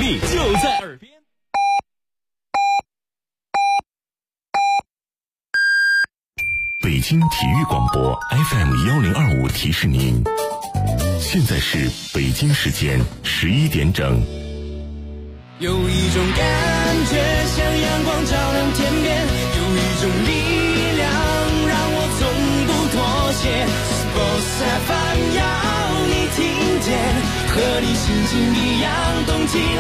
力就在耳边。 北京体育广播 FM1025 提示您，现在是北京时间11点整。 有一种感觉像阳光照亮天边，有一种力量让我从不妥协。Sports FM 要你听见，和你心情一样动起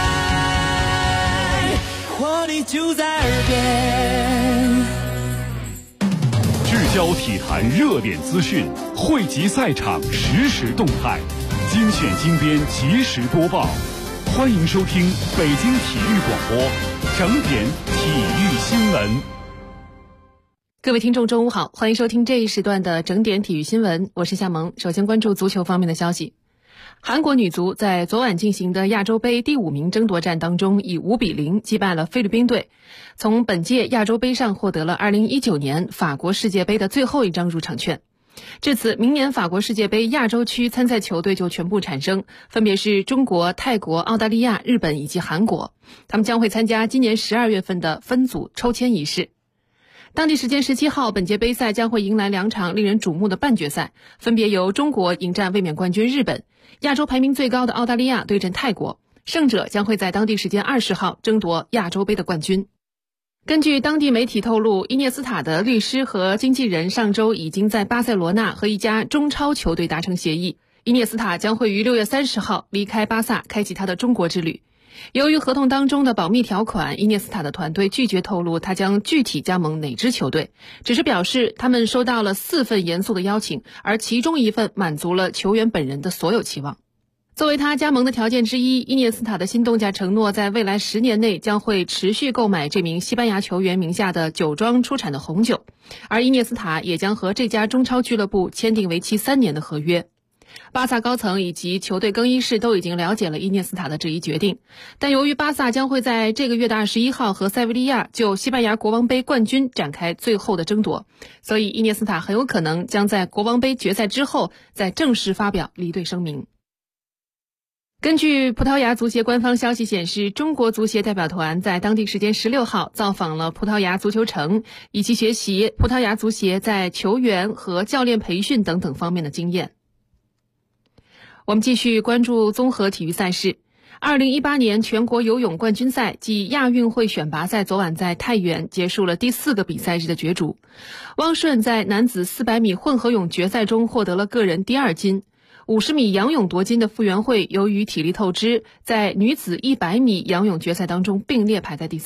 来，活力就在耳边。 聚焦体坛热点资讯，汇集赛场实时动态，精选精编及时播报。欢迎收听北京体育广播整点体育新闻。 各位听众中午好，欢迎收听这一时段的整点体育新闻，我是夏萌。首先关注足球方面的消息。韩国女足在昨晚进行的亚洲杯第5名争夺战当中，以5-0击败了菲律宾队，从本届亚洲杯上获得了2019年法国世界杯的最后一张入场券。至此，明年法国世界杯亚洲区参赛球队就全部产生，分别是中国、泰国、澳大利亚、日本以及韩国，他们将会参加今年12月份的分组抽签仪式。当地时间17号，本届杯赛将会迎来2场令人瞩目的半决赛，分别由中国迎战卫冕冠军日本，亚洲排名最高的澳大利亚对阵泰国，胜者将会在当地时间20号争夺亚洲杯的冠军。根据当地媒体透露，伊涅斯塔的律师和经纪人上周已经在巴塞罗那和一家中超球队达成协议，伊涅斯塔将会于6月30号离开巴萨，开启他的中国之旅。由于合同当中的保密条款，伊涅斯塔的团队拒绝透露他将具体加盟哪支球队，只是表示他们收到了4份严肃的邀请，而其中1份满足了球员本人的所有期望。作为他加盟的条件之一，伊涅斯塔的新动价承诺在未来10年内将会持续购买这名西班牙球员名下的酒庄出产的红酒，而伊涅斯塔也将和这家中超俱乐部签订为期3年的合约。巴萨高层以及球队更衣室都已经了解了伊涅斯塔的这一决定，但由于巴萨将会在这个月的21号和塞维利亚就西班牙国王杯冠军展开最后的争夺，所以伊涅斯塔很有可能将在国王杯决赛之后再正式发表离队声明。根据葡萄牙足协官方消息显示，中国足协代表团在当地时间16号造访了葡萄牙足球城，以及学习葡萄牙足协在球员和教练培训等等方面的经验。我们继续关注综合体育赛事。2018年全国游泳冠军赛暨亚运会选拔赛昨晚在太原结束了第4个比赛日的角逐。汪顺在男子400米混合泳决赛中获得了个人第2金。50米仰泳夺金的傅园慧由于体力透支，在女子100米仰泳决赛当中并列排在第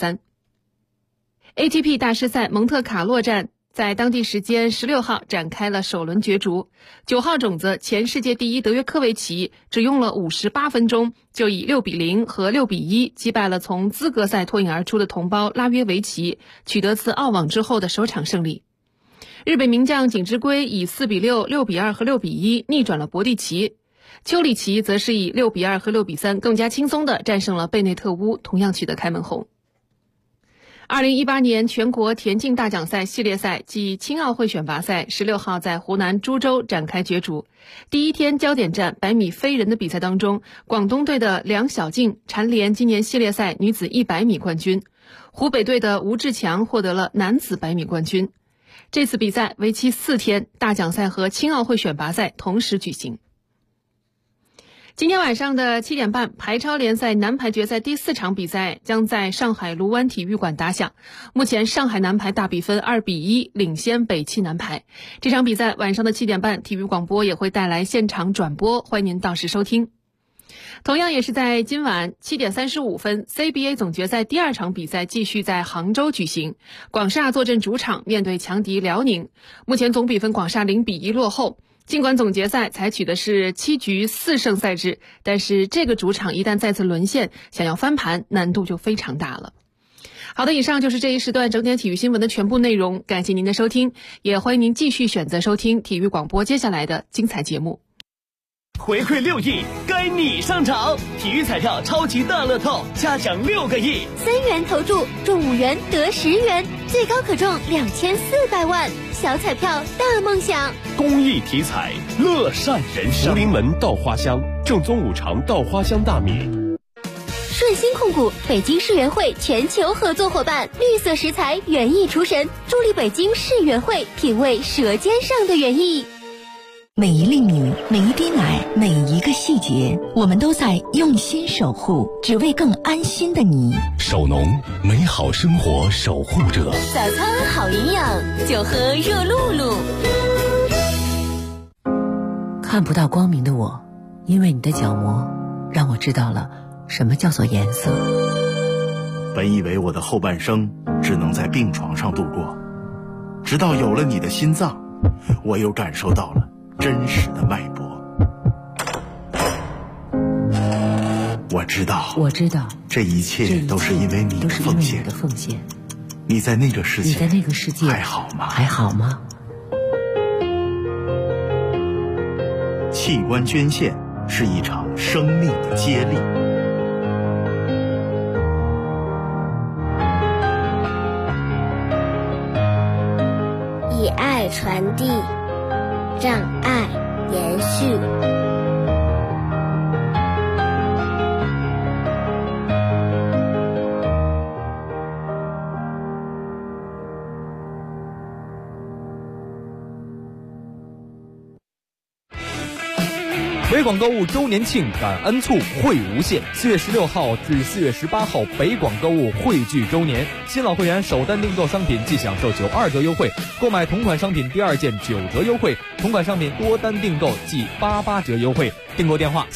3。ATP 大师赛蒙特卡洛站在当地时间16号展开了首轮角逐，9号种子前世界第1德约科维奇只用了58分钟就以6-0和6-1击败了从资格赛脱颖而出的同胞拉约维奇，取得自澳网之后的首场胜利。日本名将井之圭以4-6、6-2和6-1逆转了博蒂奇，丘里奇则是以6-2和6-3更加轻松地战胜了贝内特乌，同样取得开门红。2018年全国田径大奖赛系列赛暨青奥会选拔赛16号在湖南株洲展开角逐。第一天焦点战100米飞人的比赛当中，广东队的梁晓静蝉联今年系列赛女子100米冠军，湖北队的吴志强获得了男子100米冠军。这次比赛为期4天，大奖赛和青奥会选拔赛同时举行。今天晚上的7点半，排超联赛男排决赛第4场比赛将在上海卢湾体育馆打响。目前上海男排大比分2-1领先北汽男排。这场比赛晚上的7点半，体育广播也会带来现场转播，欢迎您到时收听。同样也是在今晚7点35分 CBA 总决赛第2场比赛继续在杭州举行，广厦坐镇主场面对强敌辽宁，目前总比分广厦0-1落后。尽管总决赛采取的是7局4胜赛制，但是这个主场一旦再次沦陷，想要翻盘难度就非常大了。好的，以上就是这一时段整点体育新闻的全部内容，感谢您的收听，也欢迎您继续选择收听体育广播接下来的精彩节目。 回馈6亿，该你上场！体育彩票超级大乐透，加奖6个亿 ，3元投注中5元得10元，最高可中2400万，小彩票大梦想。 公益体彩，乐善人生。 福临门稻花香，正宗5常稻花香大米。 顺鑫控股，北京世园会全球合作伙伴，绿色食材园艺厨神，助力北京世园会品味舌尖上的园艺。 每一粒米，每一滴奶，每一个细节，我们都在用心守护，只为更安心的你。 守农，美好生活守护者。 早餐好营养，就喝热露露。 看不到光明的我，因为你的角膜，让我知道了什么叫做颜色。 本以为我的后半生只能在病床上度过，直到有了你的心脏，我又感受到了真实的脉搏。我知道，这一切都是因为你的奉献。你在那个世界还好吗？器官捐献是一场生命的接力。 以爱传递，让爱延续。 北广购物周年庆感恩促惠无限，4月16号至4月18号，北广购物汇聚周年，新老会员首单订购商品即享受92折优惠，购买同款商品第2件9折优惠，同款商品多单订购即88折优惠。订购电话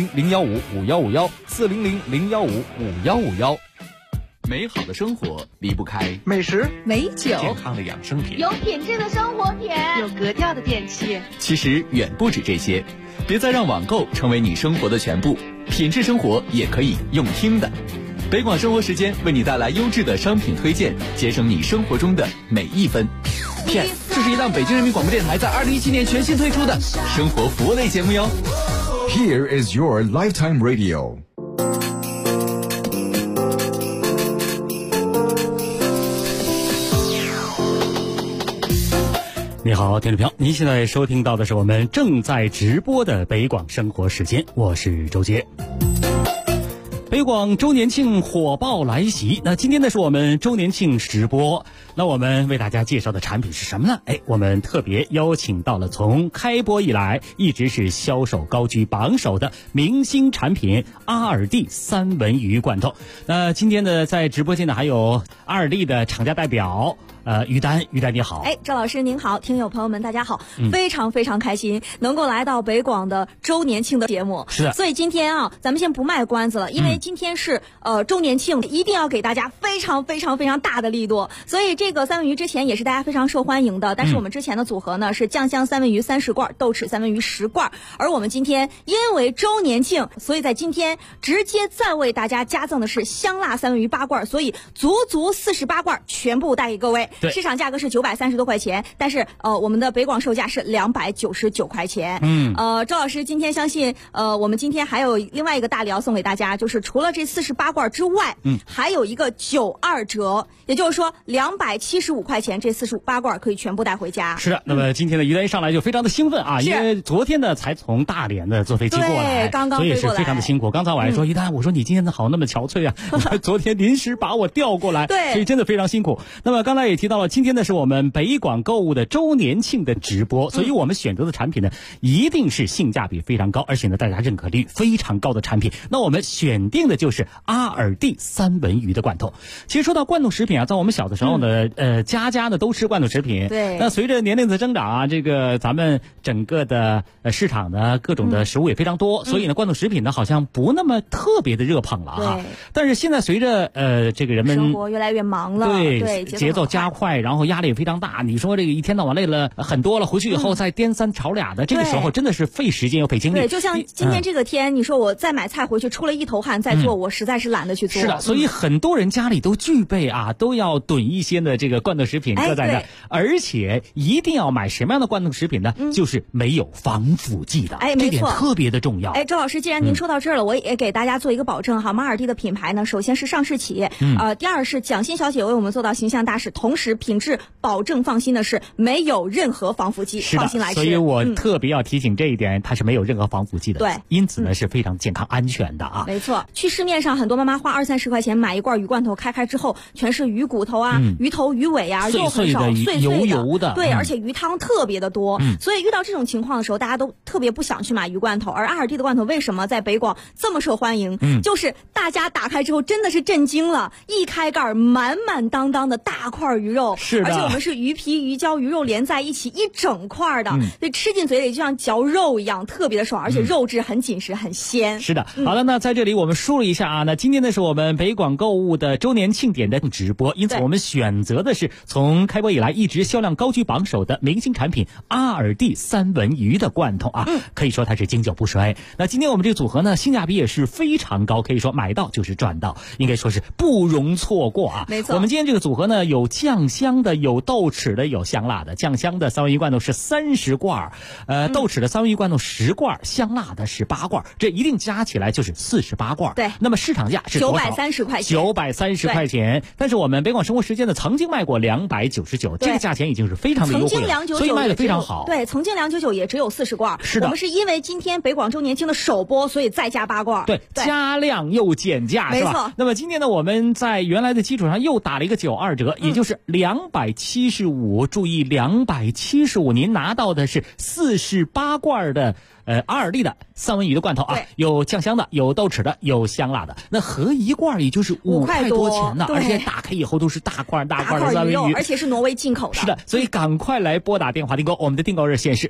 400-015-5151，400-015-5151。 美好的生活离不开美食、 美酒、 健康的养生品， 有品质的生活品， 有格调的电器。 其实远不止这些，别再让网购成为你生活的全部，品质生活也可以用听的。北广生活时间为你带来优质的商品推荐，节省你生活中的每一分。 这是一档北京人民广播电台在2017年全新推出的生活服务类节目哟。 Here is your lifetime radio。 你好，听众朋友，您现在收听到的是我们正在直播的北广生活时间，我是周杰。北广周年庆火爆来袭，那今天呢是我们周年庆直播，那我们为大家介绍的产品是什么呢？我们特别邀请到了从开播以来一直是销售高居榜首的明星产品阿尔蒂三文鱼罐头。那今天呢在直播间呢还有阿尔蒂的厂家代表于丹你好。 赵老师您好，听友朋友们大家好，非常非常开心能够来到北广的周年庆的节目。 是的， 所以今天啊咱们先不卖关子了，因为今天是周年庆，一定要给大家非常非常非常大的力度。所以这个三文鱼之前也是大家非常受欢迎的，但是我们之前的组合呢是酱香三文鱼30罐，豆豉三文鱼10罐，而我们今天因为周年庆，所以在今天直接再为大家加赠的是香辣三文鱼8罐，所以足48罐全部带给各位。市场价格是930多块钱，但是我们的北广售价是299块钱。周老师今天相信我们今天还有另外一个大礼要送给大家，就是除了这48罐之外，还有一个92折，也就是说275块钱这48罐可以全部带回家。 是的，那么今天的于丹一上来就非常的兴奋啊，因为昨天呢才从大连的坐飞机过来， 刚刚所以是非常的辛苦。刚才我还说于丹，我说你今天的好那么憔悴啊，昨天临时把我调过来， 对， 所以真的非常辛苦。那么刚才也提到了，今天呢是我们北广购物的周年庆的直播，所以我们选择的产品呢一定是性价比非常高，而且呢大家认可率非常高的产品。那我们选定的就是阿尔蒂三文鱼的罐头。其实说到罐头食品啊，在我们小的时候呢，家家呢都吃罐头食品。 对。 那随着年龄的增长啊，这个咱们整个的市场呢，各种的食物也非常多，所以呢，罐头食品呢好像不那么特别的热捧了哈。但是现在随着这个人们生活越来越忙了，对， 节奏加快，然后压力也非常大。你说这个一天到晚累了很多了，回去以后再颠3炒2的，这个时候真的是费时间又费精力。 对，就像今天这个天，你说我再买菜回去出了一头汗再做，我实在是懒得去做。 是的，所以很多人家里都具备啊，都要囤一些的这个罐头食品搁在那，而且一定要买什么样的罐头食品呢？就是没有防腐剂的，这点特别的重要。 周老师，既然您说到这儿了，我也给大家做一个保证哈。马尔蒂的品牌呢，首先是上市企业，第二是蒋欣小姐为我们做到形象大使，同时时品质保证放心的是没有任何防腐剂，放心来吃。 所以我特别要提醒这一点，它是没有任何防腐剂的。 对， 因此呢是非常健康安全的啊。 没错，去市面上很多妈妈花20-30块钱买一罐鱼罐头，开之后全是鱼骨头啊、鱼头、鱼尾啊，肉很少，碎油油的。 对，而且鱼汤特别的多。所以遇到这种情况的时候，大家都特别不想去买鱼罐头。而阿尔蒂的罐头为什么在北广这么受欢迎？就是大家打开之后真的是震惊了，一开盖满满当当的大块鱼肉， 是的， 而且我们是鱼皮、鱼胶、鱼肉连在一起一整块的，所以吃进嘴里就像嚼肉一样，特别的爽，而且肉质很紧实、很鲜。 是的，好了，那在这里我们梳理一下啊，那今天呢是我们北广购物的周年庆典的直播，因此我们选择的是从开播以来一直销量高居榜首的明星产品阿尔蒂三文鱼的罐头啊，可以说它是经久不衰。那今天我们这个组合呢，性价比也是非常高，可以说买到就是赚到，应该说是不容错过啊。 没错， 我们今天这个组合呢，有酱香的，有豆豉的，有香辣的。酱香的三文鱼罐头是30罐，豆豉的三文鱼罐头10罐，香辣的是8罐，这一定加起来就是48罐。 对， 那么市场价是多少 ？930块钱。 930块钱。但是我们北广生活时间呢，曾经卖过299，这个价钱已经是非常的优惠了，所以卖的非常好。 对，曾经299也只有40罐。 是的， 我们是因为今天北广周年庆的首播，所以再加8罐。 对，加量又减价，是吧？ 没错。 那么今天呢，我们在原来的基础上又打了一个92折，也就是275。注意，275，您拿到的是48罐的阿尔蒂的三文鱼的罐头啊，有酱香的，有豆豉的，有香辣的。那合一罐也就是5块多钱呢，而且打开以后都是大块的三文鱼， 而且是挪威进口的。 是的，所以赶快来拨打电话订购，我们的订购热线是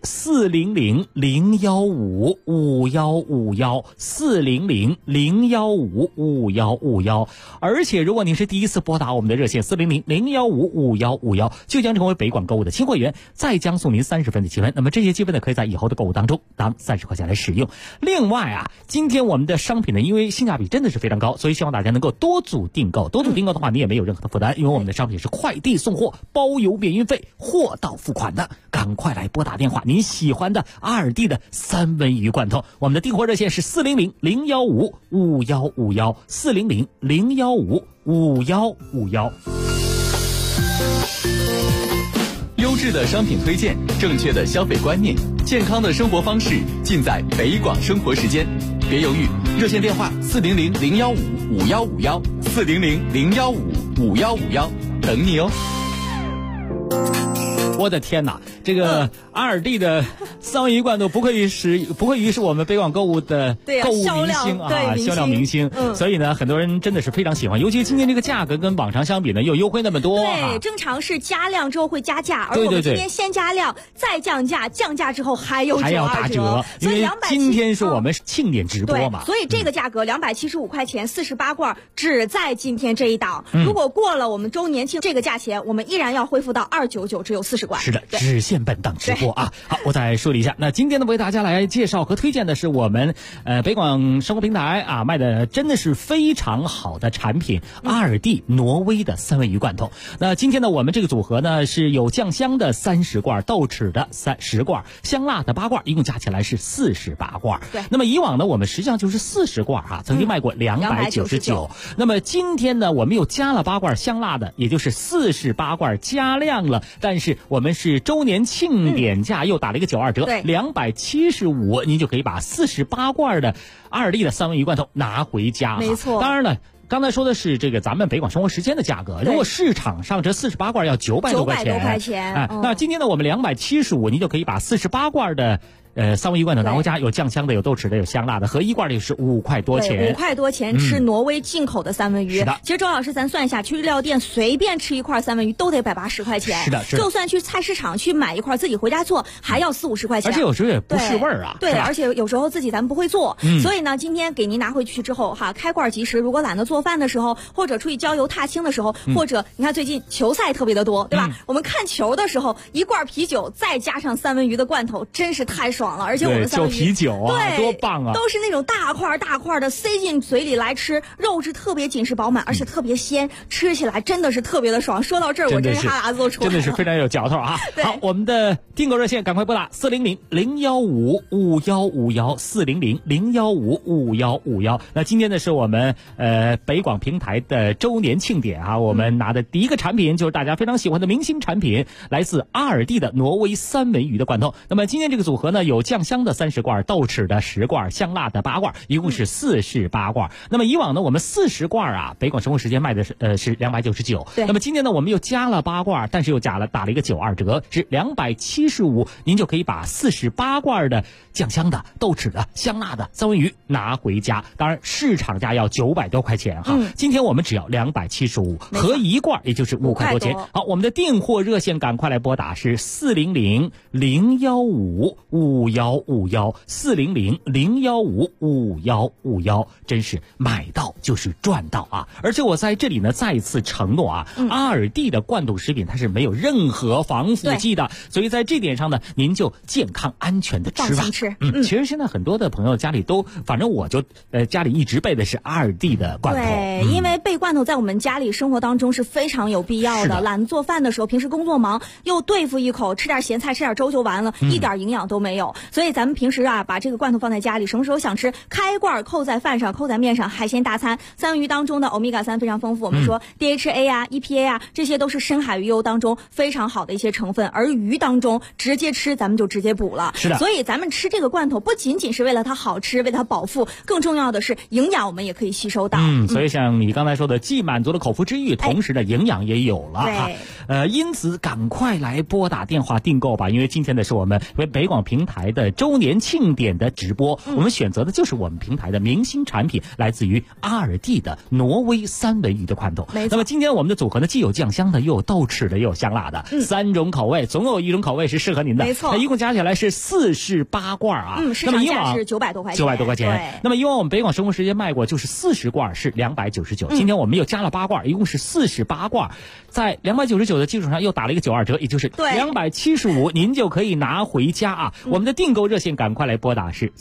400-015-5151，400-015-5151。而且如果您是第一次拨打我们的热线400-015-5151，就将成为北广购物的新会员，再将送您30分的积分。那么这些积分呢，可以在以后的购物当中当30块钱来使用。另外啊，今天我们的商品呢，因为性价比真的是非常高，所以希望大家能够多组订购。多组订购的话，你也没有任何的负担，因为我们的商品是快递送货，包邮免运费，货到付款的。赶快来拨打电话，您喜欢的阿尔蒂的三文鱼罐头，我们的订货热线是400-015-5151，400-015-5151。 优质的商品推荐，正确的消费观念，健康的生活方式，尽在北广生活时间。别犹豫，热线电话400-015-5151，400-015-5151，等你哦。 我的天哪，这个阿尔蒂的三文鱼罐头不愧于是我们北广购物的购物明星啊，销量明星。所以呢，很多人真的是非常喜欢，尤其今天这个价格跟往常相比呢，又优惠那么多。 对，正常是加量之后会加价，而我们今天先加量再降价，降价之后还要打折， 因为今天是我们庆典直播嘛， 所以这个价格275块钱48罐，只在今天这一档。如果过了我们周年庆这个价钱，我们依然要恢复到299，只有40罐。 是的，只限本档直播啊！好，我再说一下，那今天呢，为大家来介绍和推荐的是我们北广生活平台啊卖的真的是非常好的产品——阿尔蒂挪威的三文鱼罐头。那今天呢，我们这个组合呢是有酱香的30罐，豆豉的10罐，香辣的8罐，一共加起来是48罐。 对， 那么以往呢，我们实际上就是40罐啊，曾经卖过299。那么今天呢，我们又加了8罐香辣的，也就是48罐加量了，但是我们是周年庆典价，又打了一个92折，275，您就可以把48罐的阿尔蒂的三文鱼罐头拿回家。 没错， 当然了。刚才说的是这个咱们北广生活时间的价格，如果市场上这48罐要900多块钱，那今天呢我们275，您就可以把48罐的三文鱼罐头拿回家，有酱香的，有豆豉的，有香辣的，合一罐的就是5块多钱。 5块多钱吃挪威进口的三文鱼。 是的， 其实周老师咱算一下，去日料店随便吃一块三文鱼都得180块钱。 是的， 就算去菜市场去买一块自己回家做，还要40-50块钱。 而且有时候也不是味儿啊。 对，而且有时候自己咱不会做，所以呢，今天给您拿回去之后哈，开罐即食。如果懒得做饭的时候，或者出去郊游踏青的时候，或者你看最近球赛特别的多，对吧？我们看球的时候，一罐啤酒再加上三文鱼的罐头，真是太爽。 爽了，而且我们三文鱼就啤酒啊， 对， 多棒啊！ 都是那种大块大块的塞进嘴里来吃，肉质特别紧实饱满，而且特别鲜，吃起来真的是特别的爽。说到这儿，我真是哈喇子都出来了， 真的是非常有嚼头啊！好，我们的订购热线赶快拨打400-015-5151，400-015-5151。那今天呢是我们北广平台的周年庆典啊，我们拿的第一个产品就是大家非常喜欢的明星产品，来自阿尔蒂的挪威三文鱼的罐头。那么今天这个组合呢，有酱香的30罐，豆豉的10罐，香辣的8罐，一共是48罐。那么以往呢，我们40罐啊，北广生活时间卖的是299。 对。 那么今天呢，我们又加了8罐，但是又打了一个92折，是275，您就可以把48罐的酱香的、豆豉的、香辣的三文鱼拿回家。当然，市场价要900多块钱哈，今天我们只要275，合一罐也就是5块多钱。好，我们的订货热线赶快来拨打是400-015-5151，400-015-5151，真是买到就是赚到啊！而且我在这里呢再一次承诺啊，阿尔蒂的罐头食品它是没有任何防腐剂的，所以在这点上呢，您就健康安全的吃吧。 放心吃。 其实现在很多的朋友家里都，反正我就家里一直备的是阿尔蒂的罐头。 对，因为备罐头在我们家里生活当中是非常有必要的。懒得做饭的时候，平时工作忙，又对付一口，吃点咸菜，吃点粥就完了，一点营养都没有。所以咱们平时啊，把这个罐头放在家里，什么时候想吃，开罐扣在饭上，扣在面上，海鲜大餐。三文鱼当中的欧米伽3非常丰富，我们说 DHA 啊、EPA 啊，这些都是深海鱼油当中非常好的一些成分。而鱼当中直接吃，咱们就直接补了。 是的。 所以咱们吃这个罐头不仅仅是为了它好吃，为它饱腹，更重要的是营养我们也可以吸收到。 所以像你刚才说的，既满足了口腹之欲，同时的营养也有了哈。因此赶快来拨打电话订购吧，因为今天的是我们北广平台的周年庆典的直播，我们选择的就是我们平台的明星产品，来自于阿尔蒂的挪威三文鱼的罐头。那么今天我们的组合呢，既有酱香的，又有豆豉的，又有香辣的，3种口味，总有一种口味是适合您的。 没错。 那一共加起来是48罐啊。 市场价是900多块钱。 900多块钱。那么以往我们北广生活时间卖过就是40罐是299，今天我们又加了8罐，一共是48罐，在299的基础上又打了一个92折，也就是275，您就可以拿回家啊。我们的订购热线赶快来拨打是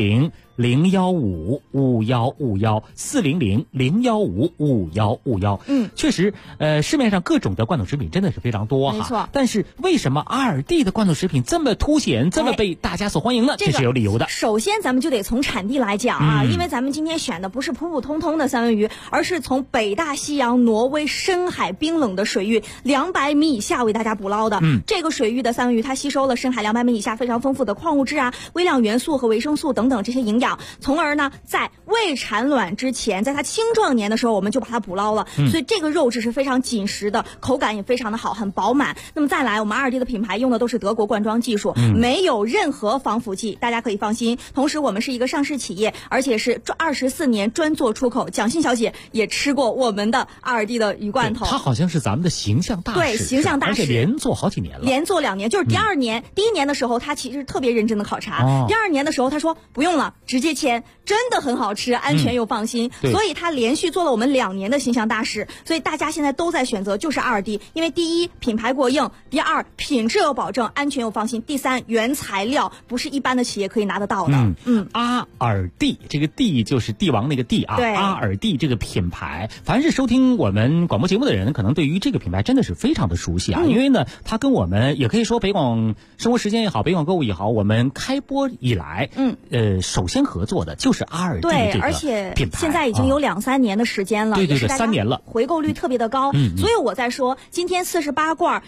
400-015-5151，400-015-5151。确实，市面上各种的罐头食品真的是非常多哈。 没错。 但是为什么阿尔蒂的罐头食品这么凸显，这么被大家所欢迎呢？这是有理由的。 首先咱们就得从产地来讲啊，因为咱们今天选的不是普普通通的三文鱼，而是从北大西洋挪威深海冰冷的水域200米以下为大家捕捞的。这个水域的三文鱼它吸收了深海200米以下非常丰富的矿物质啊、微量元素和维生素等等这些营养，从而呢在未产卵之前，在它青壮年的时候我们就把它捕捞了，所以这个肉质是非常紧实的，口感也非常的好，很饱满。那么再来，我们阿尔蒂的品牌用的都是德国灌装技术，没有任何防腐剂，大家可以放心。同时我们是一个上市企业，而且是24年专做出口，蒋欣小姐也吃过我们的阿尔蒂的鱼罐头。 她好像是咱们的形象大使。 对，形象大使， 而且连做好几年了， 连做2年，就是第2年，第1年的时候她其实特别认真的考察，第2年的时候她说不用了，直接签，真的很好吃，安全又放心，所以她连续做了我们2年的形象大使。所以大家现在都在选择就是阿尔蒂，因为第一品牌过硬，第2品质有保证，安全又放心，第3原材料不是一般的企业可以拿得到的。 阿尔蒂，这个蒂就是帝王那个蒂啊，阿尔蒂这个品牌，凡是收听我们广播节目的人，可能对于这个品牌真的是非常的熟悉啊，因为呢，它跟我们也可以说北广生活时间也好，北广购物也好，我们开播以来，首先合作的就是阿尔蒂这个品牌， 而且现在已经有2-3年的时间了， 对，3年了， 回购率特别的高，所以我在说，今天48罐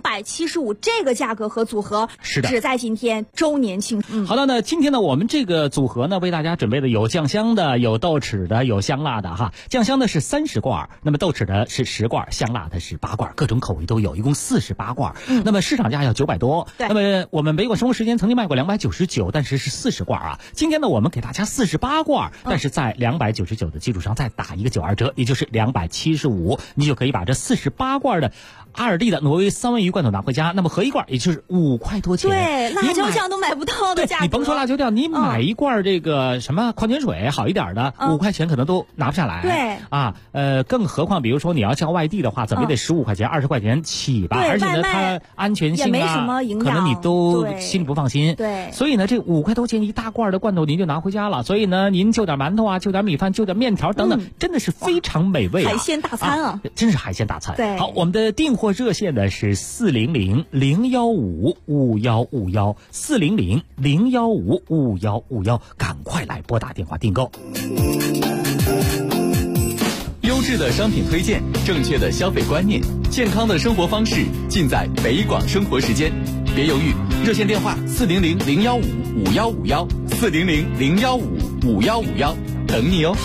275这个价格和组合， 是的， 只在今天周年庆。 好的，那今天呢，我们这个组合呢，为大家准备的有酱香的，有豆豉的，有香辣的哈。酱香的是30罐，那么豆豉的是10罐，香辣的是8罐，各种口味都有，一共48罐。那么市场价要900多。那么我们北广生活时间曾经卖过299，但是是40罐啊。今天呢，我们们给大家48罐，但是在299的基础上再打一个92折，也就是275，你就可以把这48罐的阿尔蒂的挪威三文鱼罐头拿回家，那么合一罐也就是5块多钱。 对，辣椒酱都买不到的价格。 你甭说辣椒酱，你买一罐这个什么矿泉水好一点的，5块钱可能都拿不下来。 对啊，更何况比如说你要叫外地的话，怎么也得15块钱、20块钱起吧。而且呢，它安全性也没什么营养， 可能你都心里不放心。 对， 所以呢，这5块多钱一大罐的罐头您就拿回家了。所以呢，您就点馒头啊，就点米饭，就点面条等等，真的是非常美味。 海鲜大餐啊， 真是海鲜大餐。 对， 好，我们的订货热线呢是400-015-5151，400-015-5151，赶快来拨打电话订购。 优质的商品推荐，正确的消费观念，健康的生活方式，尽在北广生活时间。别犹豫，热线电话400-015-5151，400-015-5151，等你哦。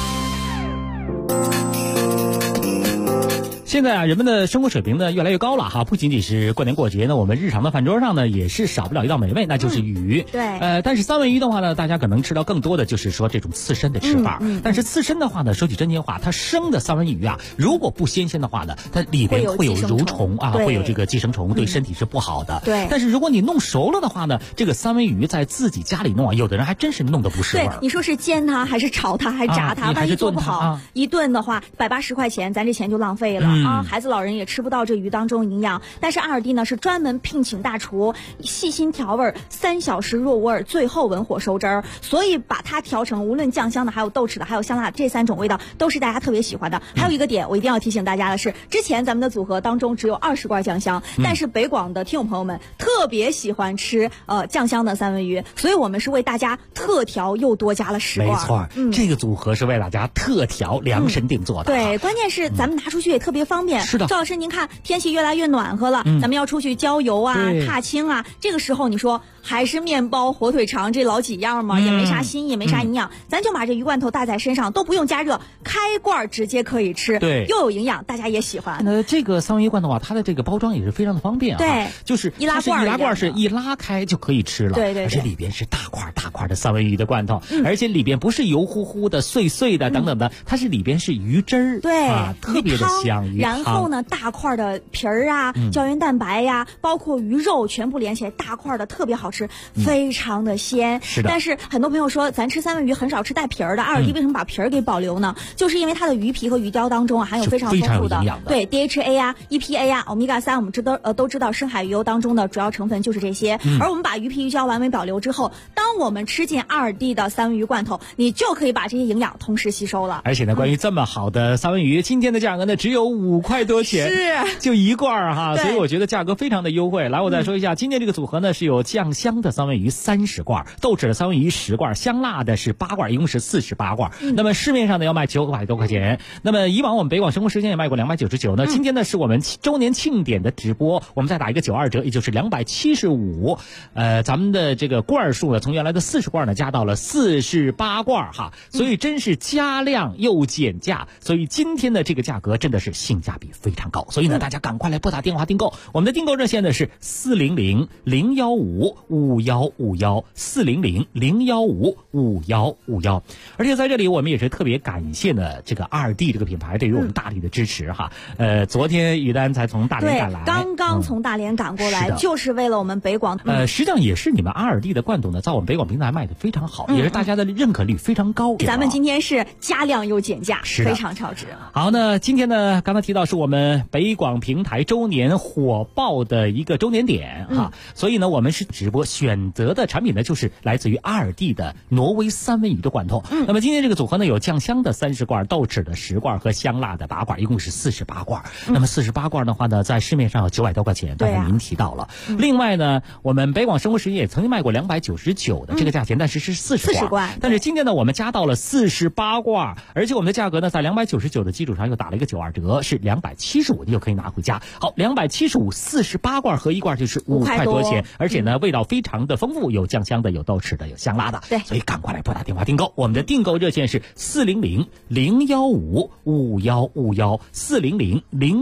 现在啊，人们的生活水平呢越来越高了哈，不仅仅是过年过节呢，我们日常的饭桌上呢也是少不了一道美味，那就是鱼。 对。 但是三文鱼的话呢，大家可能吃到更多的就是说这种刺身的吃法。但是刺身的话呢，说句真心话，它生的三文鱼啊，如果不新鲜的话呢，它里边会有蠕虫啊，会有这个寄生虫，对身体是不好的。 对。 但是如果你弄熟了的话呢，这个三文鱼在自己家里弄啊，有的人还真是弄得不是味儿。 对，你说是煎它还是炒它还是炸它，万一做不好，一顿的话180块钱，咱这钱就浪费了啊！孩子老人也吃不到这鱼当中营养。但是阿尔蒂呢是专门聘请大厨细心调味，3小时入味，最后文火收汁儿，所以把它调成无论酱香的还有豆豉的还有香辣这3种味道都是大家特别喜欢的。还有一个点我一定要提醒大家的是，之前咱们的组合当中只有20罐酱香，但是北广的听友朋友们特别喜欢吃酱香的三文鱼，所以我们是为大家特调又多加了10罐。 没错，这个组合是为大家特调量身定做的。 对，关键是咱们拿出去也特别方便。 是的， 赵老师您看天气越来越暖和了，咱们要出去郊游啊踏青啊，这个时候你说还是面包火腿肠这老几样嘛，也没啥新意也没啥营养，咱就把这鱼罐头带在身上，都不用加热，开罐直接可以吃。 对， 又有营养，大家也喜欢。 这个三文鱼罐头啊，它的这个包装也是非常的方便啊。 对， 就是易拉罐是一拉开就可以吃了。 对， 而且里边是大块的三文鱼的罐头，而且里边不是油乎乎的碎碎的等等的，它是里边是鱼汁儿。 对啊，特别的香。 然后呢，大块的皮儿啊，胶原蛋白呀，包括鱼肉全部连起来，大块的特别好吃，非常的鲜。 是的。 但是很多朋友说，咱吃三文鱼很少吃带皮儿的，阿尔蒂为什么把皮儿给保留呢？就是因为它的鱼皮和鱼胶当中啊含有非常丰富的对 DHA 啊、EPA 啊、欧米伽3，我们都知道深海鱼油当中的主要成分就是这些。而我们把鱼皮鱼胶完美保留之后，当我们吃进阿尔蒂的三文鱼罐头，你就可以把这些营养同时吸收了。 而且呢，关于这么好的三文鱼，今天的价格呢只有5块多钱， 是就一罐哈，所以我觉得价格非常的优惠。来，我再说一下，今天这个组合呢是有酱香的三文鱼30罐，豆豉的三文鱼10罐，香辣的是8罐，一共是48罐。那么市面上呢要卖900多块钱，那么以往我们北广生活时间也卖过299，那今天呢是我们周年庆典的直播，我们再打一个92折，也就是275。咱们的这个罐数呢，从原来的40罐呢加到了48罐哈，所以真是加量又减价，所以今天的这个价格真的是性价比非常高，所以呢大家赶快来拨打电话订购。我们的订购热线呢是400-015-5151，400-015-5151。而且在这里我们也是特别感谢呢这个阿尔蒂这个品牌对于我们大理的支持哈。昨天于丹才从大连赶来， 刚刚从大连赶过来，就是为了我们北广。 实际上也是你们阿尔蒂的罐头呢，在我们北广平台卖的非常好，也是大家的认可率非常高。 咱们今天是加量又减价， 是非常超值。 好，那今天呢，刚才提到是我们北广平台周年火爆的一个周年点哈，所以呢，我们是直播选择的产品呢，就是来自于阿尔蒂的挪威三文鱼的罐头。那么今天这个组合呢，有酱香的30罐，豆豉的10罐和香辣的8罐，一共是48罐。那么48罐的话呢，在市面上有900多块钱，刚才您提到了。另外呢，我们北广生活时间也曾经卖过299的这个价钱，但是是40罐。但是今天呢，我们加到了48罐，而且我们的价格呢，在299的基础上又打了一个92折，是275，你就可以拿回家。好，275 48罐和一罐就是5块多钱，而且呢，味道非常的丰富，有酱香的，有豆豉的，有香辣的。 对， 所以赶快来拨打电话订购。我们的订购热线是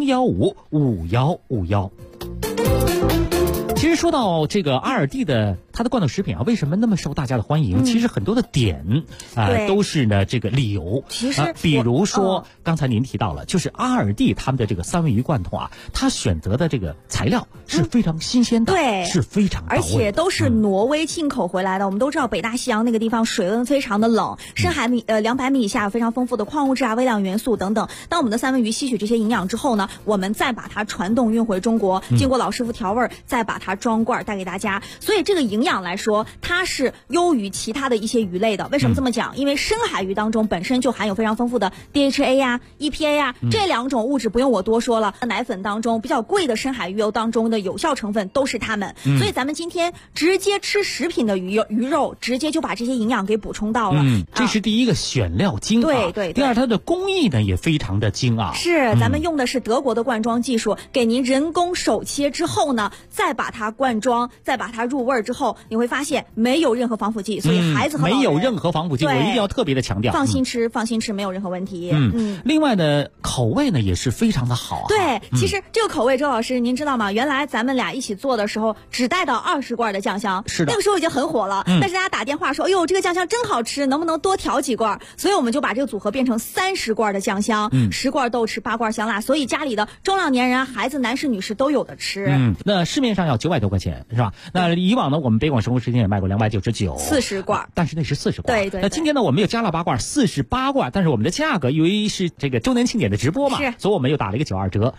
400-015-5151，400-015-5151。其实说到这个阿尔蒂的它的罐头食品啊，为什么那么受大家的欢迎？其实很多的点都是呢这个理由。 其实比如说刚才您提到了，就是阿尔蒂他们的这个三文鱼罐头啊，它选择的这个材料是非常新鲜的， 对， 是非常到位的， 而且都是挪威进口回来的。我们都知道北大西洋那个地方水温非常的冷，深海200米以下有非常丰富的矿物质啊、微量元素等等。当我们的三文鱼吸取这些营养之后呢，我们再把它传动运回中国，经过老师傅调味，再把它装罐带给大家。所以这个营养来说，它是优于其他的一些鱼类的。为什么这么讲？因为深海鱼当中本身就含有非常丰富的 DHA 呀、EPA 呀，这两种物质不用我多说了。奶粉当中比较贵的深海鱼油当中的有效成分都是它们。所以咱们今天直接吃食品的鱼肉，直接就把这些营养给补充到了。 这是第一个选料精啊。 对。 第二，它的工艺呢也非常的精啊。 是，咱们用的是德国的灌装技术，给您人工手切之后呢，再把它灌装，再把它入味之后，你会发现没有任何防腐剂，所以孩子和老人没有任何防腐剂，我一定要特别的强调， 放心吃，没有任何问题。 另外呢，口味呢也是非常的好啊。 对，其实这个口味，周老师您知道吗？原来咱们俩一起做的时候，只带到20罐的酱香， 是的， 那个时候已经很火了。但是大家打电话说，哎呦，这个酱香真好吃，能不能多调几罐？所以我们就把这个组合变成30罐的酱香，10罐豆豉，8罐香辣，所以家里的中老年人啊、孩子、男士、女士都有的吃。 那市面上要900多块钱，是吧？那以往呢，我们北广生活时间也卖过299 40罐， 但是那是40罐。 对。 那今天呢，我们又加了8罐，48罐，但是我们的价格因为是这个周年庆典的直播嘛，所以我们又打了一个92折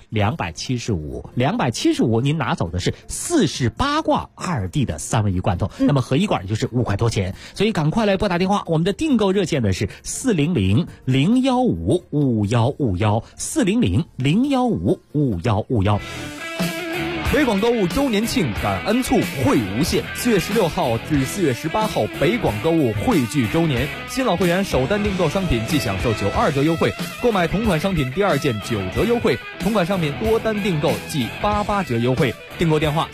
，275，您拿走的是48罐阿尔蒂的三文鱼罐头，那么合一罐就是5块多钱，所以赶快来拨打电话，我们的订购热线呢是400-015-5151，400-015-5151。 北广购物周年庆感恩促惠无限，4月16号至4月18号，北广购物汇聚周年，新老会员首单订购商品即享受92折优惠，购买同款商品第2件9折优惠，同款商品多单订购即88折优惠。订购电话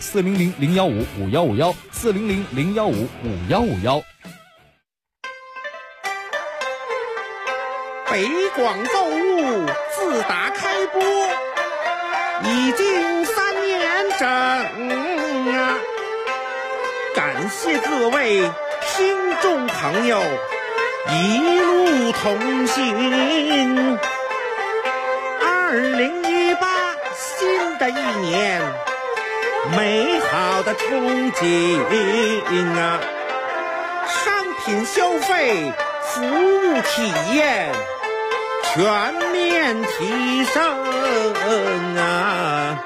400-015-5151，400-015-5151。 北广购物自打开播已经3年整啊！感谢各位听众朋友一路同行。2018新的一年，美好的憧憬啊！商品消费，服务体验全面提升啊！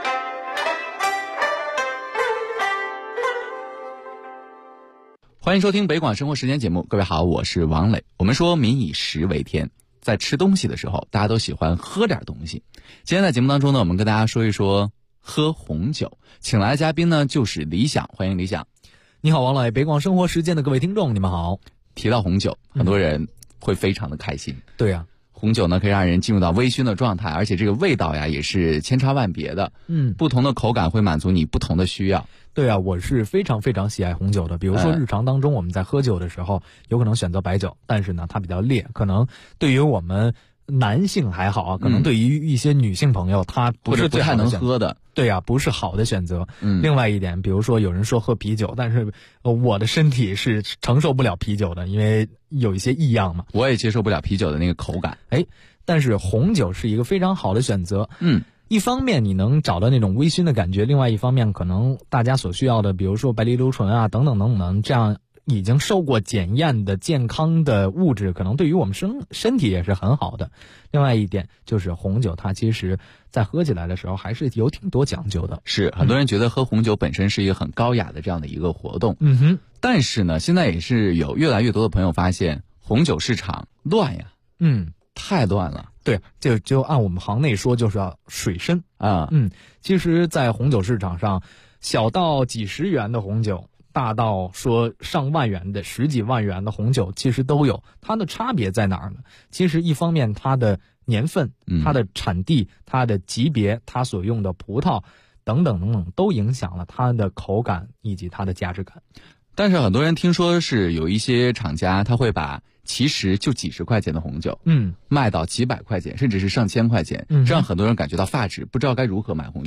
欢迎收听北广生活时间节目，各位好，我是王磊。我们说民以食为天，在吃东西的时候，大家都喜欢喝点东西。今天在节目当中呢，我们跟大家说一说喝红酒，请来的嘉宾呢就是李想，欢迎李想。 你好，王磊，北广生活时间的各位听众，你们好。 提到红酒，很多人会非常的开心。 对呀。 红酒呢可以让人进入到微醺的状态，而且这个味道呀也是千差万别的。不同的口感会满足你不同的需要。 对啊，我是非常非常喜爱红酒的。比如说日常当中我们在喝酒的时候，有可能选择白酒，但是呢它比较烈，可能对于我们男性还好啊，可能对于一些女性朋友它不是最太能喝的。 对啊，不是好的选择。另外一点，比如说有人说喝啤酒，但是我的身体是承受不了啤酒的，因为有一些异样嘛。 我也接受不了啤酒的那个口感。 但是红酒是一个非常好的选择。一方面你能找到那种微醺的感觉，另外一方面可能大家所需要的，比如说白藜芦醇啊等等等等，这样已经受过检验的健康的物质，可能对于我们身体也是很好的。另外一点就是红酒它其实在喝起来的时候还是有挺多讲究的。 是，很多人觉得喝红酒本身是一个很高雅的这样的一个活动。但是呢，现在也是有越来越多的朋友发现红酒市场乱呀。太乱了。 对，就按我们行内说，就是要水深啊。其实在红酒市场上，小到几十元的红酒，大到说上万元的、十几万元的红酒，其实都有。它的差别在哪儿呢？其实一方面它的年份、它的产地、它的级别、它所用的葡萄等等等等，都影响了它的口感以及它的价值感。 但是很多人听说是有一些厂家他会把其实就几十块钱的红酒卖到几百块钱甚至是上千块钱，这让很多人感觉到发指，不知道该如何买红酒了。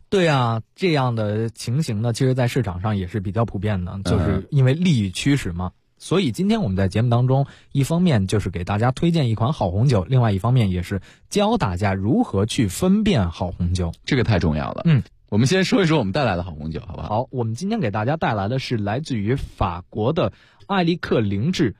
对啊，这样的情形呢，其实在市场上也是比较普遍的，就是因为利益驱使嘛。所以今天我们在节目当中，一方面就是给大家推荐一款好红酒，另外一方面也是教大家如何去分辨好红酒。 这个太重要了。我们先说一说我们带来的好红酒，好不好？ 好，我们今天给大家带来的是来自于法国的艾利克凌志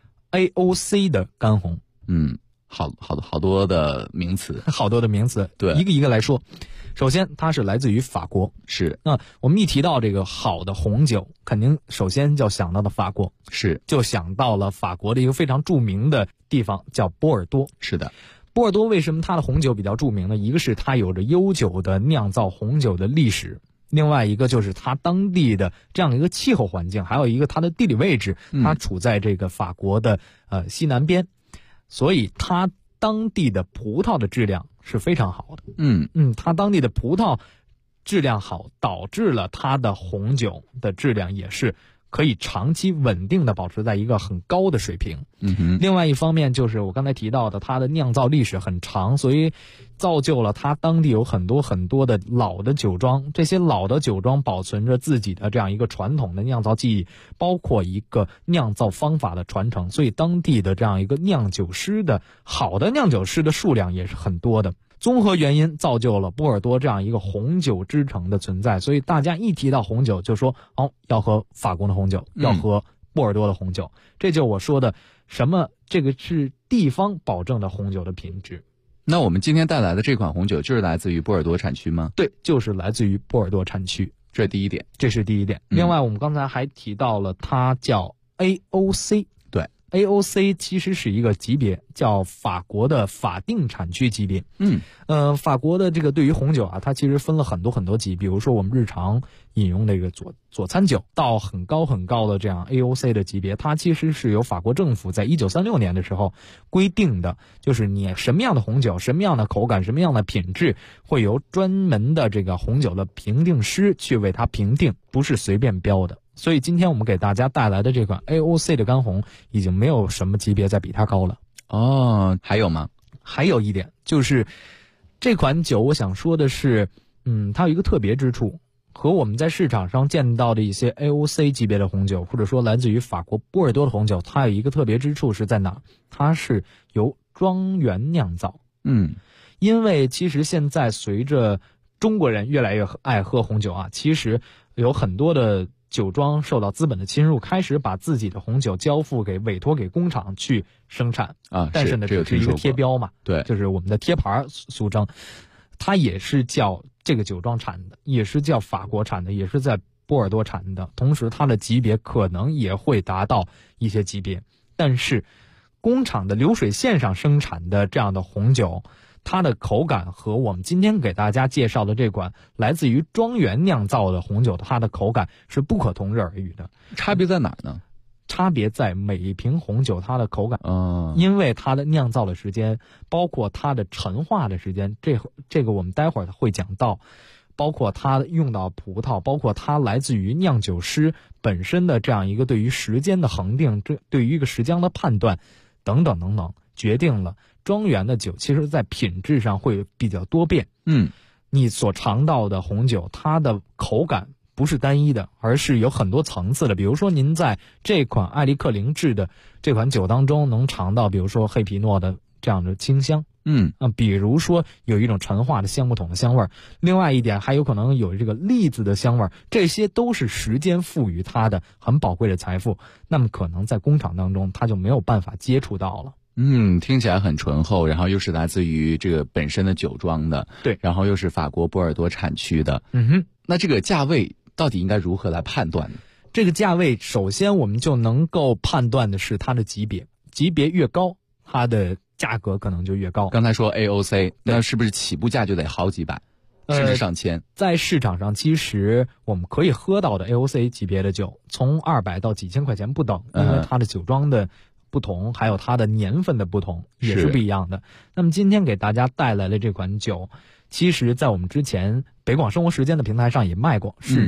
AOC 的干红。 好多的名词， 好多的名词， 对， 一个一个来说。首先，它是来自于法国， 是。 那我们一提到这个好的红酒，肯定首先就想到的法国， 是， 就想到了法国的一个非常著名的地方，叫波尔多。 是的， 波尔多为什么它的红酒比较著名呢？一个是它有着悠久的酿造红酒的历史，另外一个就是它当地的这样一个气候环境，还有一个它的地理位置，它处在这个法国的西南边，所以它当地的葡萄的质量是非常好的。它当地的葡萄质量好，导致了它的红酒的质量也是可以长期稳定的保持在一个很高的水平。另外一方面就是我刚才提到的，它的酿造历史很长，所以造就了它当地有很多很多的老的酒庄，这些老的酒庄保存着自己的这样一个传统的酿造技艺，包括一个酿造方法的传承，所以当地的这样一个酿酒师的好的酿酒师的数量也是很多的。综合原因造就了波尔多这样一个红酒之城的存在，所以大家一提到红酒就说要喝法国的红酒，要喝波尔多的红酒，这就我说的什么这个是地方保证的红酒的品质。 那我们今天带来的这款红酒就是来自于波尔多产区吗？ 对，就是来自于波尔多产区， 这是第一点。 这是第一点。另外我们刚才还提到了它叫 AOC。 对， AOC 其实是一个级别，叫法国的法定产区级别。法国的这个对于红酒啊，它其实分了很多很多级，比如说我们日常饮用这个佐餐酒，到很高很高的这样 AOC 的级别，它其实是由法国政府在1936年的时候规定的，就是你什么样的红酒，什么样的口感，什么样的品质，会由专门的这个红酒的评定师去为它评定，不是随便标的。所以今天我们给大家带来的这款 AOC 的干红，已经没有什么级别再比它高了。 还有吗？ 还有一点就是这款酒我想说的是，它有一个特别之处，和我们在市场上见到的一些 AOC 级别的红酒，或者说来自于法国波尔多的红酒，它有一个特别之处是在哪？它是由庄园酿造。因为其实现在随着中国人越来越爱喝红酒啊，其实有很多的酒庄受到资本的侵入，开始把自己的红酒交付给委托给工厂去生产但是呢，这是一个贴标嘛， 对， 就是我们的贴牌俗称，它也是叫这个酒庄产的，也是叫法国产的，也是在波尔多产的，同时它的级别可能也会达到一些级别，但是工厂的流水线上生产的这样的红酒，它的口感和我们今天给大家介绍的这款来自于庄园酿造的红酒，它的口感是不可同日而语的。 差别在哪儿呢？ 差别在每一瓶红酒它的口感，因为它的酿造的时间，包括它的陈化的时间，这个我们待会儿会讲到，包括它用到葡萄，包括它来自于酿酒师本身的这样一个对于时间的恒定，这对于一个时间的判断，等等等等，决定了庄园的酒其实在品质上会比较多变。你所尝到的红酒，它的口感不是单一的，而是有很多层次的。比如说您在这款艾利克凌志的这款酒当中能尝到，比如说黑皮诺的这样的清香，比如说有一种陈化的橡木桶的香味儿，另外一点还有可能有这个栗子的香味儿，这些都是时间赋予它的很宝贵的财富，那么可能在工厂当中它就没有办法接触到了。 听起来很醇厚，然后又是来自于这个本身的酒庄的， 对， 然后又是法国波尔多产区的。那这个价位到底应该如何来判断呢？ 这个价位首先我们就能够判断的是它的级别，级别越高，它的价格可能就越高。 刚才说 AOC， 那是不是起步价就得好几百，甚至上千？ 在市场上其实我们可以喝到的 AOC 级别的酒，从200到几千块钱不等，因为它的酒庄的不同，还有它的年份的不同，也是不一样的。那么今天给大家带来的这款酒，其实在我们之前北广生活时间的平台上也卖过，是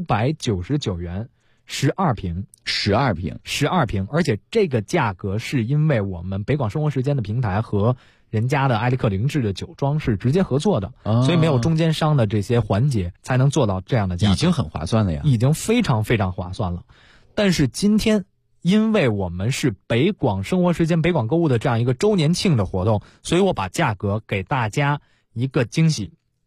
999元12瓶，12瓶，而且这个价格是因为我们北广生活时间的平台和人家的埃利克凌志的酒庄是直接合作的，所以没有中间商的这些环节，才能做到这样的价格， 已经很划算了呀， 已经非常非常划算了。但是今天，因为我们是北广生活时间、北广购物的这样一个周年庆的活动，所以我把价格给大家一个惊喜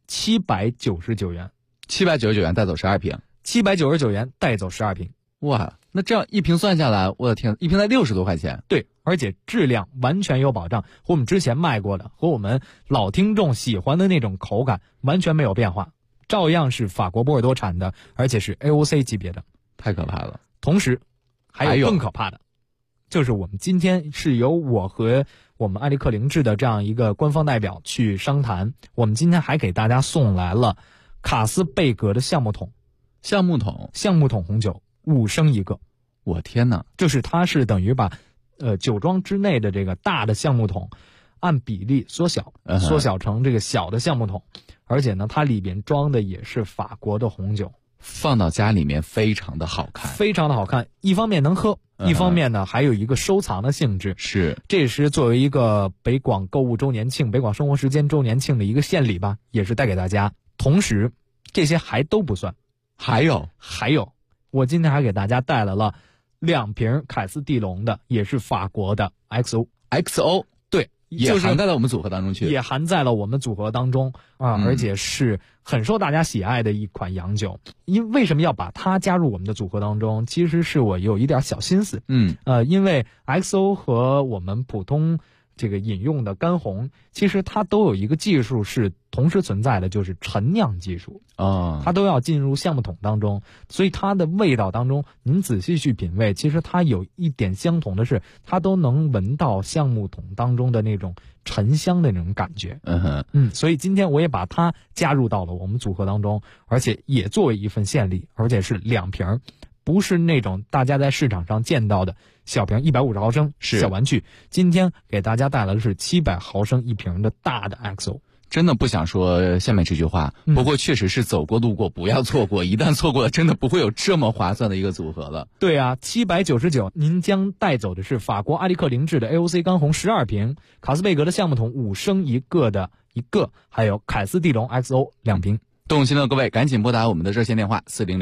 ，799元 ，799元带走12瓶 ，799元带走12瓶。 哇，那这样一瓶算下来，我的天，一瓶才60多块钱。 对，而且质量完全有保障，和我们之前卖过的，和我们老听众喜欢的那种口感完全没有变化，照样是法国波尔多产的，而且是 AOC 级别的， 太可怕了。 同时还有更可怕的，就是我们今天是由我和我们埃利克凌志的这样一个官方代表去商谈，我们今天还给大家送来了卡斯贝格的橡木桶红酒，5升一个。 我天哪， 就是它是等于把酒庄之内的这个大的橡木桶按比例缩小成这个小的橡木桶，而且呢它里边装的也是法国的红酒， 放到家里面非常的好看， 非常的好看。一方面能喝，一方面呢还有一个收藏的性质。 是， 这也是作为一个北广购物周年庆、北广生活时间周年庆的一个献礼吧，也是带给大家。同时，这些还都不算，还有，我今天还给大家带来了2瓶凯斯蒂龙的，也是法国的 XO， 对， 也含在了我们组合当中去， 也含在了我们组合当中啊，而且是很受大家喜爱的一款洋酒。为什么要把它加入我们的组合当中？其实是我有一点小心思，因为 XO 和我们普通这个饮用的干红，其实它都有一个技术是同时存在的，就是陈酿技术啊，它都要进入橡木桶当中，所以它的味道当中，您仔细去品味，其实它有一点相同的是，它都能闻到橡木桶当中的那种沉香的那种感觉。所以今天我也把它加入到了我们组合当中，而且也作为一份献礼，而且是2瓶。不是那种大家在市场上见到的小瓶150毫升小玩具，今天给大家带来的是700毫升一瓶的大的 XO。 真的不想说下面这句话，不过确实是走过路过不要错过，一旦错过了，真的不会有这么划算的一个组合了。 对啊，799，您将带走的是法国埃利克凌志的 AOC 干红12瓶，卡斯贝格的橡木桶5升一个的一个，还有凯斯蒂龙 XO 2瓶。 动心的各位，赶紧拨打我们的热线电话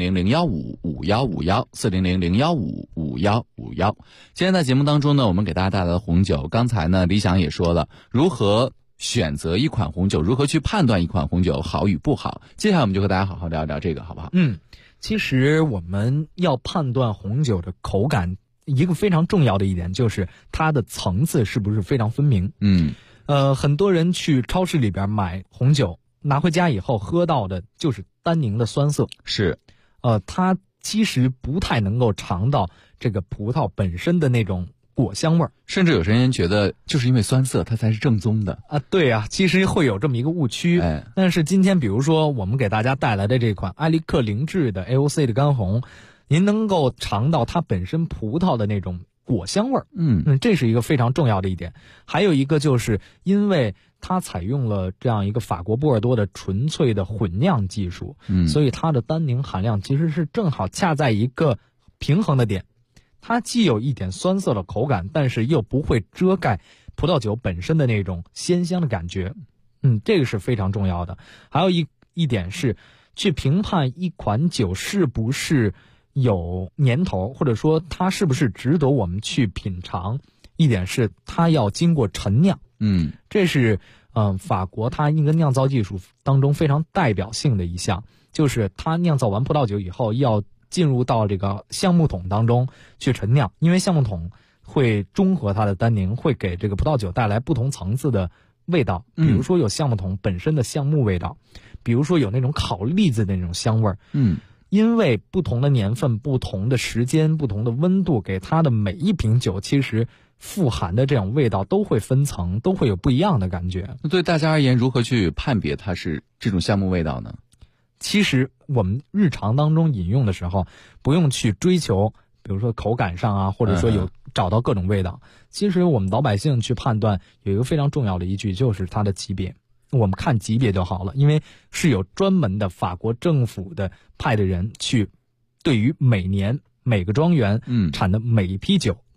400-015-5151 400-015-5151。今天在节目当中呢，我们给大家带来了红酒。刚才呢，李想也说了如何选择一款红酒，如何去判断一款红酒好与不好。接下来我们就和大家好好聊一聊这个，好不好？ 其实我们要判断红酒的口感，一个非常重要的一点就是它的层次是不是非常分明。很多人去超市里边买红酒，拿回家以后喝到的就是单宁的酸涩， 是， 它其实不太能够尝到这个葡萄本身的那种果香味儿， 甚至有些人觉得就是因为酸涩它才是正宗的啊。对啊，其实会有这么一个误区。但是今天比如说我们给大家带来的这款埃利克凌志的 AOC 的干红，您能够尝到它本身葡萄的那种果香味儿，这是一个非常重要的一点。还有一个就是因为它采用了这样一个法国波尔多的纯粹的混酿技术，所以它的单宁含量其实是正好恰在一个平衡的点，它既有一点酸涩的口感，但是又不会遮盖葡萄酒本身的那种鲜香的感觉，这个是非常重要的。还有一点是去评判一款酒是不是有年头，或者说它是不是值得我们去品尝，一点是它要经过陈酿，这是法国它一个酿造技术当中非常代表性的一项，就是它酿造完葡萄酒以后要进入到这个橡木桶当中去陈酿，因为橡木桶会中和它的单宁，会给这个葡萄酒带来不同层次的味道，比如说有橡木桶本身的橡木味道，比如说有那种烤栗子的那种香味儿，因为不同的年份、不同的时间、不同的温度，给它的每一瓶酒其实富含的这种味道都会分层，都会有不一样的感觉。 那对大家而言，如何去判别它是这种橡木味道呢？ 其实我们日常当中饮用的时候，不用去追求比如说口感上啊，或者说有找到各种味道。其实我们老百姓去判断有一个非常重要的依据，就是它的级别。我们看级别就好了，因为是有专门的法国政府的派的人去对于每年每个庄园产的每一批酒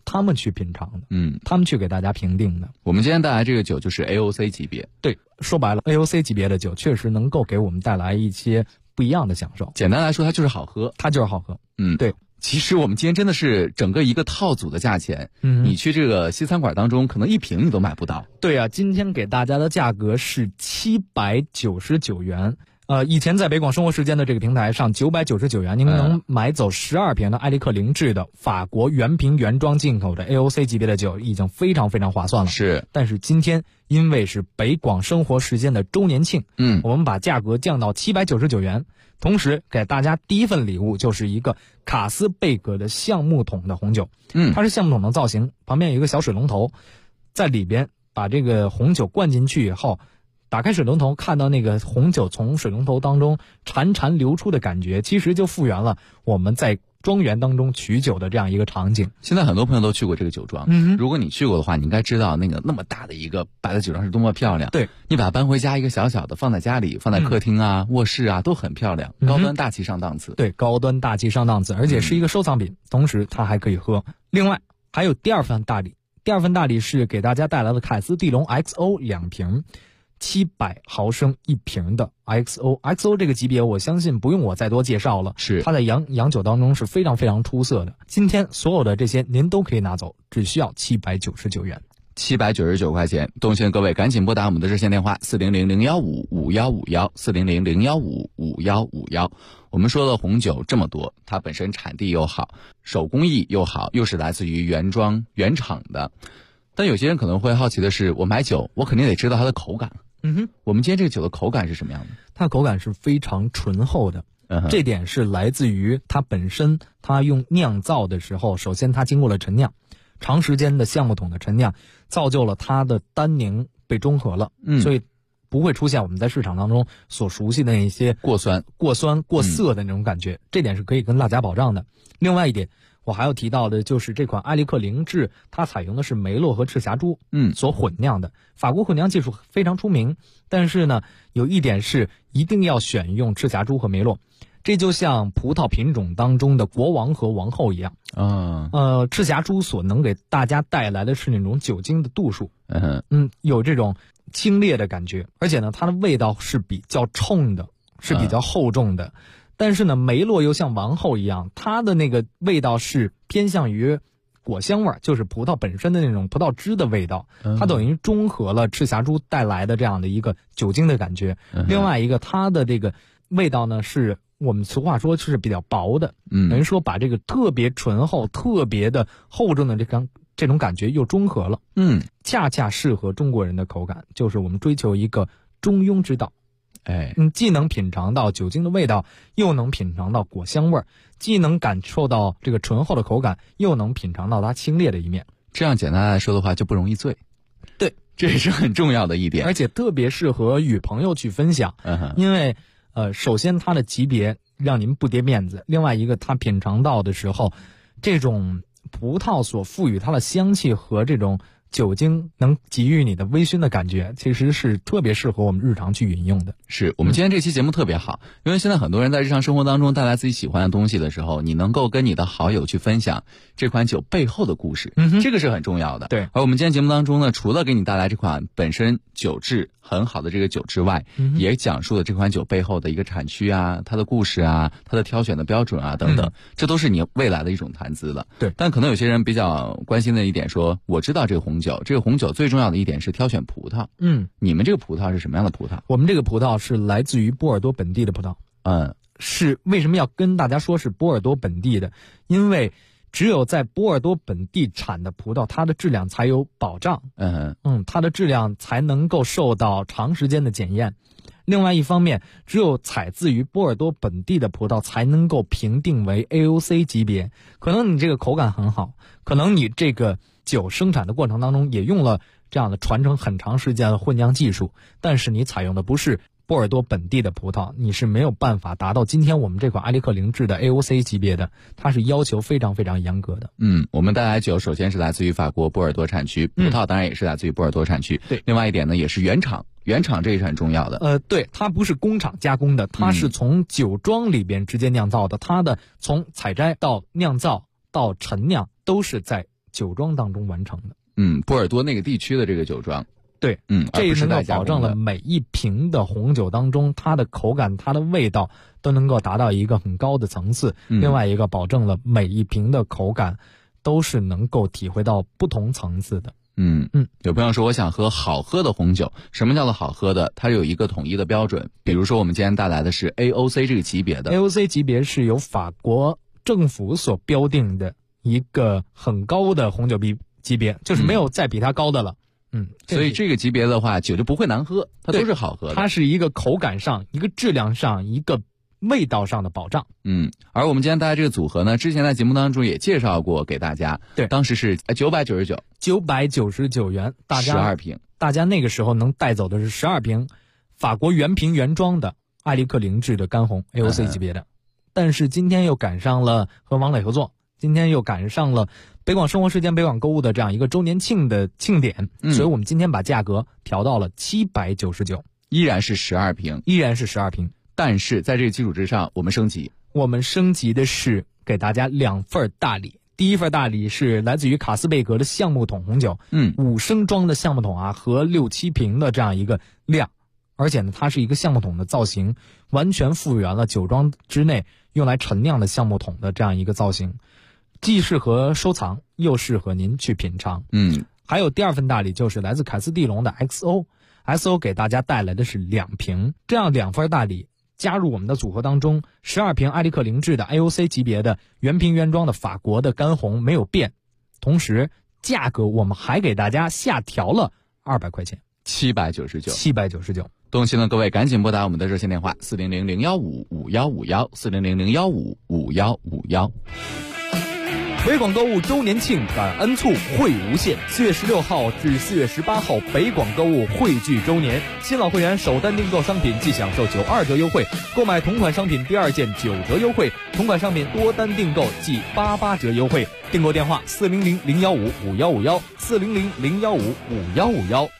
他们去品尝的，他们去给大家评定的。 我们今天带来这个酒就是 AOC 级别， 对，说白了 AOC 级别的酒确实能够给我们带来一些不一样的享受。 简单来说，它就是好喝， 对。 其实我们今天真的是整个一个套组的价钱，你去这个西餐馆当中，可能一瓶你都买不到。 对啊，今天给大家的价格是799元。以前在北广生活时间的这个平台上，999元您能买走12瓶的埃利克灵智的法国原瓶原装进口的 AOC 级别的酒，已经非常非常划算了。 是， 但是今天因为是北广生活时间的周年庆，我们把价格降到799元。同时给大家第一份礼物就是一个卡斯贝格的橡木桶的红酒，它是橡木桶的造型，旁边有一个小水龙头，在里边把这个红酒灌进去以后，打开水龙头，看到那个红酒从水龙头当中潺潺流出的感觉，其实就复原了我们在庄园当中取酒的这样一个场景。 现在很多朋友都去过这个酒庄，如果你去过的话，你应该知道那么大的一个摆在酒庄是多么漂亮。 对， 你把它搬回家，一个小小的放在家里，放在客厅啊、卧室啊，都很漂亮，高端大气上档次。 对，高端大气上档次，而且是一个收藏品，同时它还可以喝。另外还有第二份大礼，是给大家带来的凯斯蒂龙 XO 2瓶。700毫升1瓶的 XO 这个级别，我相信不用我再多介绍了， 是它在洋酒当中是非常非常出色的。今天所有的这些您都可以拿走，只需要799元 ，799块钱。动心各位赶紧拨打我们的热线电话400-015-5151，400-015-5151。我们说了红酒这么多，它本身产地又好，手工艺又好，又是来自于原装原厂的。但有些人可能会好奇的是，我买酒我肯定得知道它的口感。我们今天这个酒的口感是什么样的？ 它的口感是非常醇厚的，这点是来自于它本身，它用酿造的时候，首先它经过了陈酿，长时间的橡木桶的陈酿，造就了它的单宁被中和了，所以不会出现我们在市场当中所熟悉的那些过酸、过涩的那种感觉，这点是可以跟大家保障的。另外一点，我还要提到的就是这款埃利克灵智，它采用的是梅洛和赤霞珠所混酿的。法国混酿技术非常出名，但是呢，有一点是一定要选用赤霞珠和梅洛。这就像葡萄品种当中的国王和王后一样赤霞珠所能给大家带来的是那种酒精的度数，有这种清冽的感觉，而且呢，它的味道是比较冲的，是比较厚重的。但是呢，梅洛又像王后一样，它的那个味道是偏向于果香味，就是葡萄本身的那种葡萄汁的味道，它等于中和了赤霞珠带来的这样的一个酒精的感觉。另外一个，它的这个味道呢，是我们俗话说是比较薄的，等于说把这个特别醇厚、特别的厚重的这种感觉又中和了。恰恰适合中国人的口感，就是我们追求一个中庸之道。既能品尝到酒精的味道，又能品尝到果香味，既能感受到这个醇厚的口感，又能品尝到它清冽的一面。 这样简单来说的话，就不容易醉。 对， 这也是很重要的一点， 而且特别适合与朋友去分享。因为首先它的级别让您不跌面子，另外一个它品尝到的时候，这种葡萄所赋予它的香气和这种酒精能给予你的微醺的感觉，其实是特别适合我们日常去饮用的。 是我们今天这期节目特别好，因为现在很多人在日常生活当中带来自己喜欢的东西的时候，你能够跟你的好友去分享这款酒背后的故事，这个是很重要的。 对， 而我们今天节目当中呢，除了给你带来这款本身酒质很好的这个酒之外，也讲述了这款酒背后的一个产区啊，它的故事啊，它的挑选的标准啊等等，这都是你未来的一种谈资了。 对， 但可能有些人比较关心的一点说，我知道这个红酒最重要的一点是挑选葡萄。你们这个葡萄是什么样的葡萄？ 我们这个葡萄是来自于波尔多本地的葡萄。是为什么要跟大家说是波尔多本地的？因为只有在波尔多本地产的葡萄，它的质量才有保障。它的质量才能够受到长时间的检验。另外一方面，只有采自于波尔多本地的葡萄才能够评定为 AOC 级别。可能你这个口感很好，可能你这个酒生产的过程当中也用了这样的传承很长时间的混酿技术，但是你采用的不是波尔多本地的葡萄，你是没有办法达到今天我们这款埃利克灵智的 AOC 级别的，它是要求非常非常严格的。 我们带来酒首先是来自于法国波尔多产区，葡萄当然也是来自于波尔多产区。 对， 另外一点呢，也是原厂这也是很重要的。 对，它不是工厂加工的，它是从酒庄里边直接酿造的，它的从采摘到酿造到陈酿都是在酒庄当中完成的。 波尔多那个地区的这个酒庄。 对，这能够保证了每一瓶的红酒当中，它的口感、它的味道都能够达到一个很高的层次。另外一个，保证了每一瓶的口感都是能够体会到不同层次的。 有朋友说我想喝好喝的红酒，什么叫做好喝的？它有一个统一的标准，比如说我们今天带来的是 AOC 这个级别的。 AOC 级别是由法国政府所标定的一个很高的红酒级别，就是没有再比它高的了。 所以这个级别的话，酒就不会难喝，它都是好喝的。 它是一个口感上、一个质量上、一个味道上的保障。 而我们今天带来这个组合呢，之前在节目当中也介绍过给大家。 对， 当时是 999元，大家 12瓶， 大家那个时候能带走的是12瓶法国原瓶原装的艾利克灵智的干红 AOC 级别的。但是今天又赶上了和王磊合作，今天又赶上了北广生活时间、北广购物的这样一个周年庆的庆典，所以我们今天把价格调到了799， 依然是12瓶，但是在这个基础之上，我们升级的是给大家2份大礼。第一份大礼是来自于卡斯贝格的橡木桶红酒，5升装的橡木桶啊，和6-7瓶的这样一个量，而且呢，它是一个橡木桶的造型，完全复原了酒庄之内用来陈酿的橡木桶的这样一个造型。既适合收藏，又适合您去品尝。还有第二份大礼就是来自凯斯蒂龙的 XO 给大家带来的是2瓶，这样2份大礼加入我们的组合当中，12瓶艾利克灵智的 AOC 级别的原瓶原装的法国的干红没有变，同时价格我们还给大家下调了200块钱，799。 动心的各位赶紧拨打我们的热线电话400-015-5151 400-015-5151。 北广购物周年庆感恩促惠无限，4月16号至4月18号，北广购物汇聚周年，新老会员首单订购商品即享受92折优惠，购买同款商品第2件9折优惠，同款商品多单订购即88折优惠。订购电话400-015-5151 400-015-5151。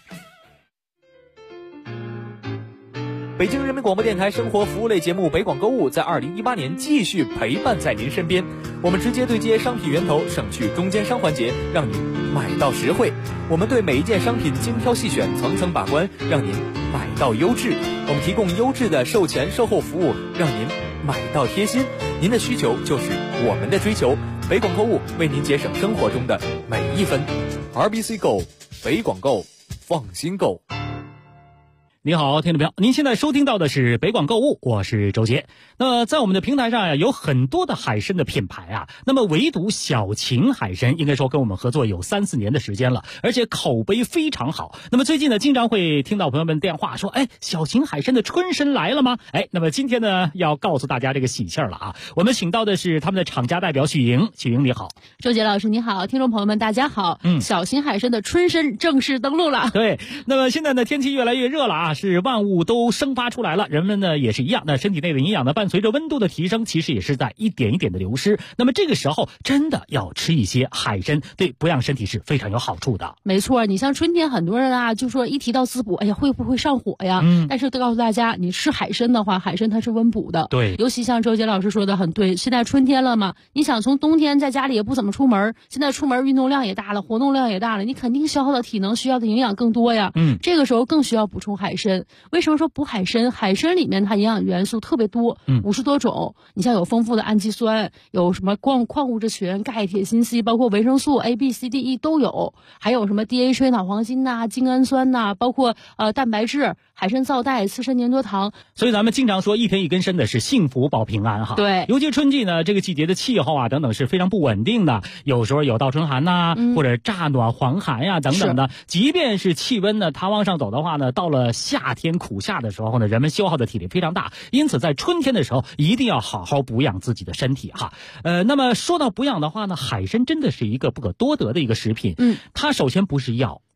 北京人民广播电台生活服务类节目《北广购物》在2018年继续陪伴在您身边。我们直接对接商品源头，省去中间商环节，让您买到实惠。我们对每一件商品精挑细选，层层把关，让您买到优质。我们提供优质的售前售后服务，让您买到贴心。您的需求就是我们的追求。北广购物为您节省生活中的每一分。RBC Go， 北广购，放心购。 你好，听众朋友，您现在收听到的是北广购物，我是周杰。那在我们的平台上呀，有很多的海参的品牌啊，那么唯独小秦海参应该说跟我们合作有3-4年的时间了，而且口碑非常好。那么最近呢，经常会听到朋友们电话说，小秦海参的春参来了吗？那么今天呢，要告诉大家这个喜气儿了啊。我们请到的是他们的厂家代表许莹你好。 周杰老师你好，听众朋友们大家好。小秦海参的春参正式登陆了。 对，那么现在呢，天气越来越热了啊，是万物都生发出来了，人们呢也是一样，那身体内的营养呢伴随着温度的提升，其实也是在一点一点的流失。那么这个时候真的要吃一些海参，对补养身体是非常有好处的。 没错，你像春天很多人啊就说一提到滋补，会不会上火呀？但是告诉大家，你吃海参的话，海参它是温补的。 对， 尤其像周杰老师说的很对，现在春天了嘛，你想从冬天在家里也不怎么出门，现在出门运动量也大了，活动量也大了，你肯定消耗的体能需要的营养更多呀。这个时候更需要补充海参。为什么说补海参？海参里面它营养元素特别多，50多种。你像有丰富的氨基酸，有什么矿物质群、钙、铁、锌、硒，包括维生素 A、B、C、D、E 都有，还有什么 DHA 脑黄金呐、精氨酸呐，包括蛋白质、海参皂苷、刺身粘多糖。 所以咱们经常说一天一根参的是幸福保平安哈。 对， 尤其春季呢，这个季节的气候啊等等是非常不稳定的，有时候有倒春寒呐，或者乍暖还寒呀等等的。即便是气温呢它往上走的话呢，到了夏天苦夏的时候呢，人们消耗的体力非常大，因此在春天的时候一定要好好补养自己的身体哈。那么说到补养的话呢，海参真的是一个不可多得的一个食品。它首先不是药，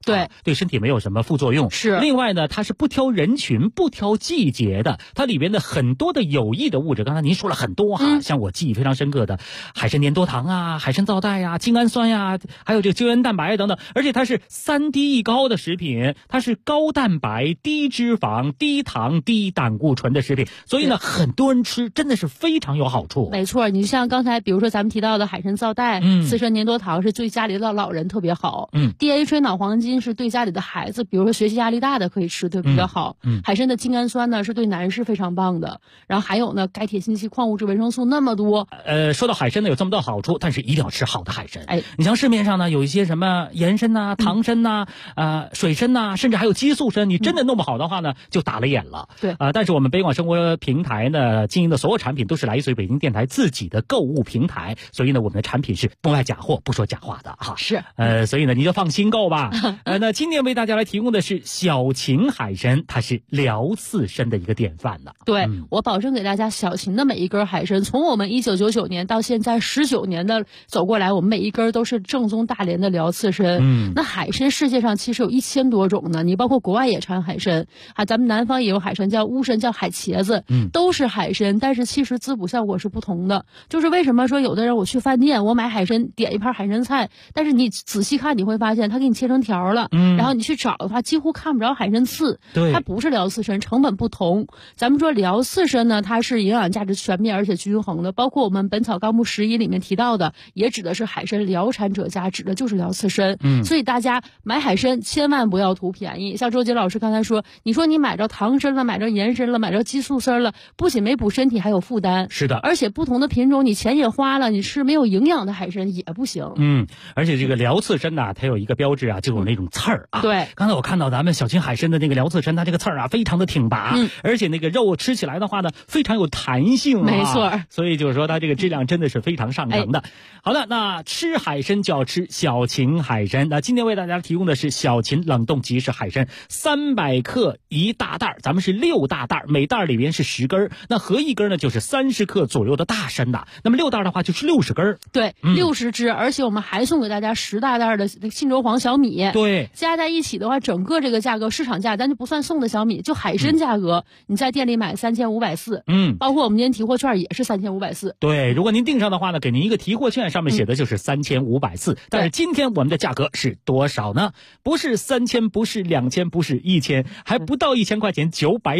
对， 对身体没有什么副作用。 是。 另外呢，它是不挑人群、不挑季节的，它里边的很多的有益的物质，刚才您说了很多哈，像我记忆非常深刻的海参粘多糖啊、海参皂苷呀、精氨酸呀，还有这个胶原蛋白等等，而且它是3低一高的食品，它是高蛋白、低脂肪、低糖、低胆固醇的食品，所以呢，很多人吃真的是非常有好处。 没错，你像刚才比如说咱们提到的海参皂苷、刺身粘多糖是对家里的老人特别好，DHA 脑黄金是对家里的孩子，比如说学习压力大的可以吃对比较好。海参的精氨酸呢是对男士非常棒的，然后还有呢钙铁锌硒矿物质维生素那么多。 说到海参呢有这么多好处，但是一定要吃好的海参。你像市面上呢有一些什么盐参呐、糖参呐、水参呐，甚至还有激素参，你真的弄不好的话呢，就打了眼了。 对但是我们北广生活平台呢经营的所有产品都是来自于北京电台自己的购物平台，所以呢我们的产品是不卖假货、不说假话的哈。 是所以呢你就放心购吧。那今天为大家来提供的是小秦海参，它是疗刺参的一个典范呢。 对，我保证给大家，小秦的每一根海参，从我们1999年到现在19年的走过来，我们每一根都是正宗大连的疗刺参。那海参世界上其实有1000多种呢，你包括国外也产海参啊，咱们南方也有海参叫乌参，叫海茄子，都是海参，但是其实滋补效果是不同的。就是为什么说有的人我去饭店我买海参点一盘海参菜，但是你仔细看你会发现它给你切成条了，然后你去找的话几乎看不着海参刺，它不是疗刺参，成本不同。咱们说疗刺参呢，它是营养价值全面而且均衡的，包括我们本草纲目11里面提到的，也指的是海参疗产者家，指的就是疗刺参。所以大家买海参千万不要图便宜。像周杰老师刚才说，你说你买着糖参了，买着盐参了，买着激素参了，不仅没补身体，还有负担。 是的， 而且不同的品种你钱也花了，你吃没有营养的海参也不行。 而且这个疗刺参呢，它有一个标志啊，就有那种刺儿啊。 对， 刚才我看到咱们小秦海参的那个疗刺参，它这个刺儿啊非常的挺拔，而且那个肉吃起来的话呢，非常有弹性没错， 所以就是说它这个质量真的是非常上乘的。好的，那吃海参就要吃小秦海参。那今天为大家提供的是小秦冷冻即食海参，300克一大袋，咱们是6大袋，每袋里边是10根，那合一根呢就是30克左右的大参呐。那么6袋的话就是60根， 对，60只，而且我们还送给大家10大袋的信州黄小米， 对， 加在一起的话，整个这个价格市场价咱就不算送的小米，就海参价格，你在店里买3540，包括我们今天提货券也是3540。 对，如果您订上的话呢，给您一个提货券，上面写的就是3540。但是今天我们的价格是多少呢？不是3000，不是2000，不是1000，还不到1000块钱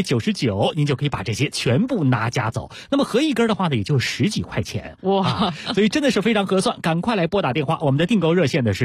，999，您就可以把这些全部拿家走。那么合一根的话呢，也就10几块钱， 哇， 所以真的是非常合算。赶快来拨打电话，我们的订购热线的是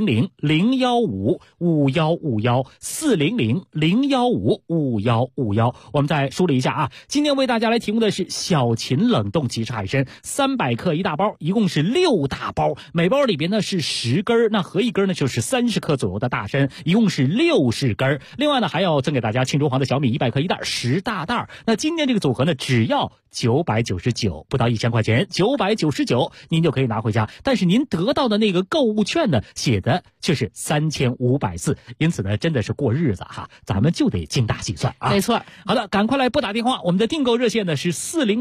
400-015-515，400-015-515。我们再梳理一下啊，今天为大家来提供的是小秦冷冻即食海参，300克一大包，一共是6大包，每包里边呢是10根，那合一根呢就是30克左右的大参，一共是60根。另外呢还要赠给大家庆州黄的小米100克一袋，10大袋。那今天这个组合呢只要999，不到1000块钱，999您就可以拿回家。但是您得到的那个购物券呢，写的却是3540，因此呢，真的是过日子哈，咱们就得精打细算啊。 没错。 好的，赶快来拨打电话，我们的订购热线呢是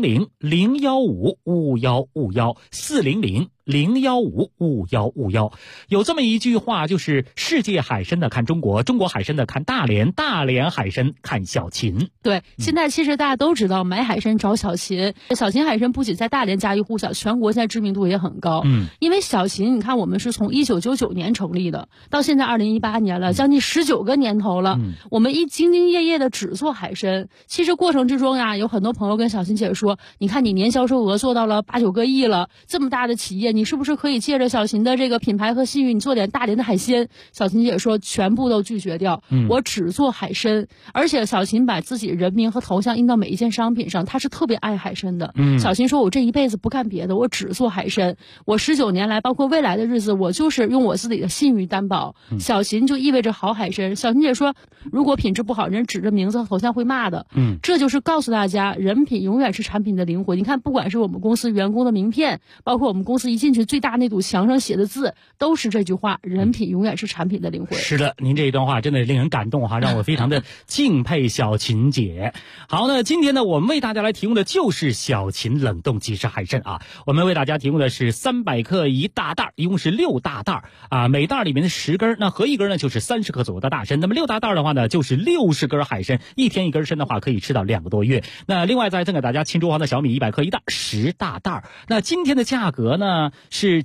400-015-515，400-015-515。有这么一句话，就是世界海参的看中国，中国海参的看大连，大连海参看小秦。 对，现在其实大家都知道买海参找小秦，小秦海参不仅在大连家喻户晓，全国现在知名度也很高。因为小秦，你看我们是从1999年成立的，到现在2018年了，将近19个年头了。我们兢兢业业的只做海参，其实过程之中呀，有很多朋友跟小秦姐说，你看你年销售额做到了8、9个亿了，这么大的企业，你是不是可以借着小秦的这个品牌和信誉，你做点大连的海鲜？小秦姐说全部都拒绝掉，我只做海参。而且小秦把自己人名和头像印到每一件商品上，他是特别爱海参的。小秦说我这一辈子不干别的，我只做海参，我19年来包括未来的日子，我就是用我自己的信誉担保。小秦就意味着好海参。小秦姐说如果品质不好，人指着名字和头像会骂的。这就是告诉大家，人品永远是产品的灵魂。你看不管是我们公司员工的名片，包括我们公司一进去最大那堵墙上写的字都是这句话：人品永远是产品的灵魂。 是的，您这一段话真的令人感动哈，让我非常的敬佩小琴姐。好，那今天呢，我们为大家来提供的就是小琴冷冻即食海参啊。我们为大家提供的是300克一大袋，一共是6大袋啊，每袋里面的10根，那合一根呢就是30克左右的大参。那么6大袋的话呢，就是60根海参，一天一根参的话可以吃到2个多月。那另外再赠给大家秦州黄的小米100克一袋，10大袋。那今天的价格呢是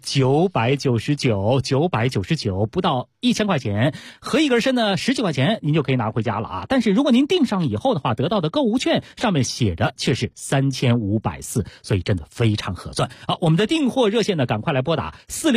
999，不到1000块钱，合一根参呢19块钱，您就可以拿回家了啊。但是如果您订上以后的话，得到的购物券上面写着却是3540，所以真的非常合算。好，我们的订货热线呢，赶快来拨打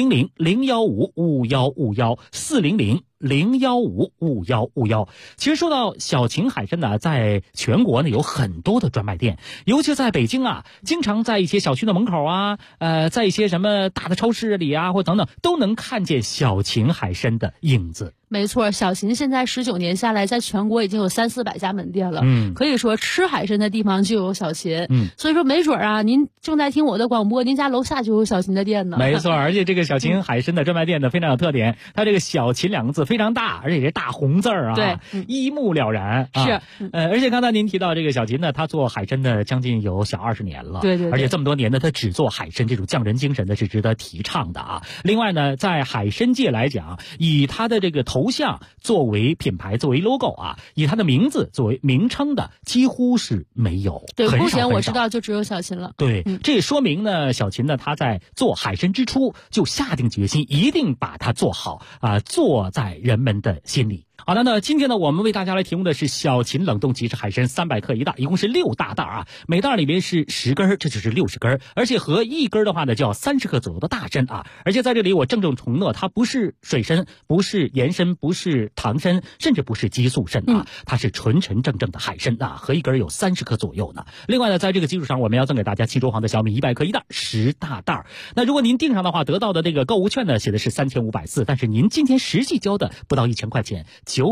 400-015-5151，400-015-5151。其实说到小秦海参呢，在全国呢有很多的专卖店，尤其在北京啊，经常在一些小区的门口啊，在一些什么大的超市里啊，或等等，都能看见小秦海参的影子。 没错，小秦现在19年下来，在全国已经有300-400家门店了。可以说吃海参的地方就有小秦。所以说没准啊，您正在听我的广播，您家楼下就有小秦的店呢。 没错，而且这个小秦海参的专卖店呢非常有特点，它这个小秦2个字非常大，而且是大红字啊， 对， 一目了然。 是， 而且刚才您提到这个小秦呢，他做海参的将近有小20年了， 对， 而且这么多年呢，他只做海参，这种匠人精神呢是值得提倡的啊。另外呢，在海参界来讲，以他的这个头像作为品牌，作为 logo 啊，以他的名字作为名称的几乎是没有。 对， 目前我知道就只有小秦了。 对，这也说明呢，小秦呢他在做海参之初就下定决心，一定把它做好啊，做在人们的心里。好的，那今天呢，我们为大家来提供的是小秦冷冻即食海参300克一袋，一共是6大袋啊，每袋里面是10根，这就是60根，而且合一根的话呢，就要30克左右的大参啊。而且在这里我郑重承诺，它不是水参，不是盐参，不是糖参，甚至不是激素参啊，它是纯正的海参啊，合一根有30克左右呢。另外呢，在这个基础上，我们要赠给大家秦州黄的小米100克一袋，10大袋。那如果您订上的话，得到的这个购物券呢，写的是3540，但是您今天实际交的不到1000块钱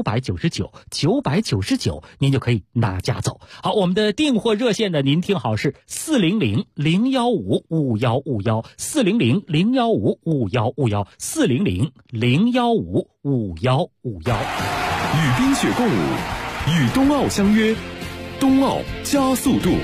，999，您就可以拿家走。好，我们的订货热线呢，您听好是400-015-5151，400-015-5151，400-015-5151。 与冰雪共舞，与冬奥相约，冬奥加速度。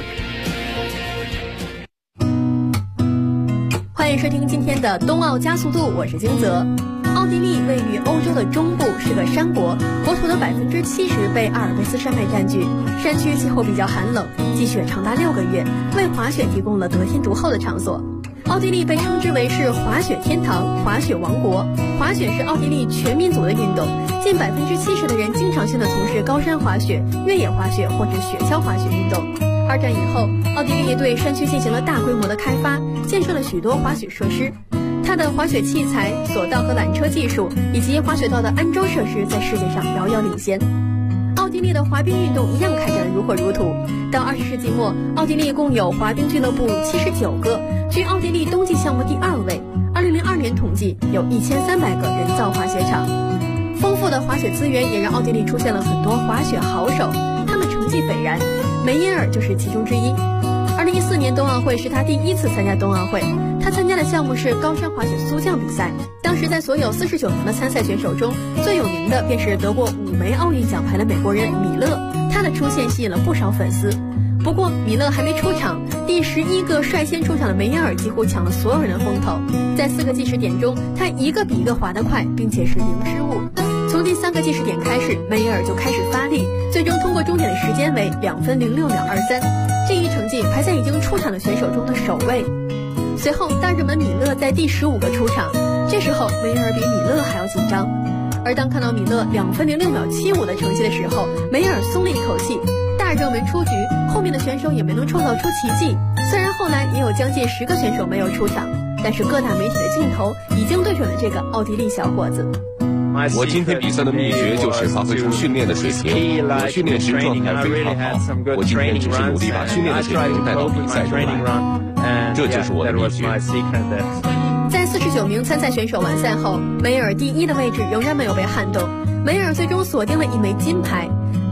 欢迎收听今天的冬奥加速度，我是金泽。奥地利位于欧洲的中部，是个山国，国土的70%被阿尔卑斯山脉占据，山区气候比较寒冷，积雪长达6个月，为滑雪提供了得天独厚的场所。奥地利被称之为是滑雪天堂、滑雪王国。滑雪是奥地利全民族的运动，近70%的人经常性的从事高山滑雪、越野滑雪或者雪橇滑雪运动。2战以后，奥地利对山区进行了大规模的开发，建设了许多滑雪设施。它的滑雪器材、索道和缆车技术以及滑雪道的安装设施在世界上遥遥领先。奥地利的滑冰运动一样开展得如火如荼。到20世纪末，奥地利共有滑冰俱乐部79个，居奥地利冬季项目第2位。2002年统计有1300个人造滑雪场。丰富的滑雪资源也让奥地利出现了很多滑雪好手，他们成绩斐然，梅耶尔就是其中之一。2014年冬奥会是他第1次参加冬奥会，他参加的项目是高山滑雪速降比赛。当时在所有49名的参赛选手中，最有名的便是得过5枚奥运奖牌的美国人米勒，他的出现吸引了不少粉丝。不过米勒还没出场，第11个率先出场的梅耶尔几乎抢了所有人的风头。在4个计时点中，他一个比一个滑得快，并且是零失误。从第3个计时点开始，梅耶尔就开始发力，最终通过终点的时间为2分06秒23，这一成绩排在已经出场的选手中的首位。随后大热门米勒在第15个出场，这时候梅耶尔比米勒还要紧张。而当看到米勒2分06秒75的成绩的时候，梅耶尔松了一口气。大热门出局，后面的选手也没能创造出奇迹。虽然后来也有将近10个选手没有出场，但是各大媒体的镜头已经对准了这个奥地利小伙子。 我今天比赛的秘诀就是发挥出训练的水平，我训练时状态非常好，我今天只是努力把训练的水平带到比赛中来，这就是我的秘诀。 在49名参赛选手完赛后，梅尔第1的位置仍然没有被撼动，梅尔最终锁定了1枚金牌。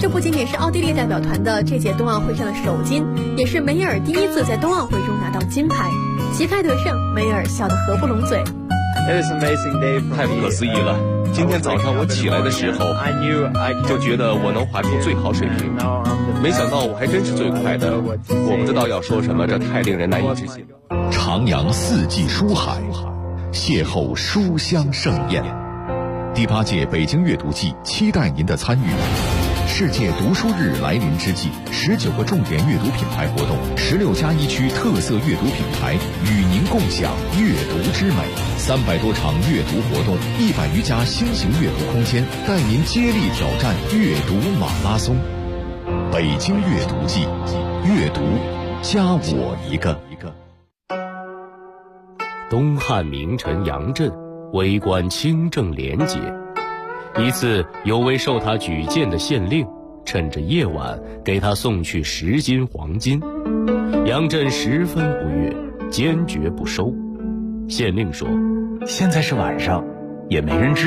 这不仅仅是奥地利代表团的这届冬奥会上的首金，也是梅耶尔第一次在冬奥会中拿到金牌。旗开得胜，梅耶尔笑得合不拢嘴。 太不可思议了！今天早上我起来的时候，就觉得我能滑出最好水平，没想到我还真是最快的。我不知道要说什么，这太令人难以置信。 徜徉四季书海，邂逅书香盛宴。第8届北京阅读季期待您的参与。世界读书日来临之际，19个重点阅读品牌活动，16家一区特色阅读品牌与您共享阅读之美，300多场阅读活动，100余家新型阅读空间，带您接力挑战阅读马拉松。北京阅读季，阅读加我一个。 东汉名臣杨震为官清正廉洁，一次有位受他举荐的县令趁着夜晚给他送去10斤黄金，杨震十分不悦，坚决不收。县令说：“ 现在是晚上，也没人知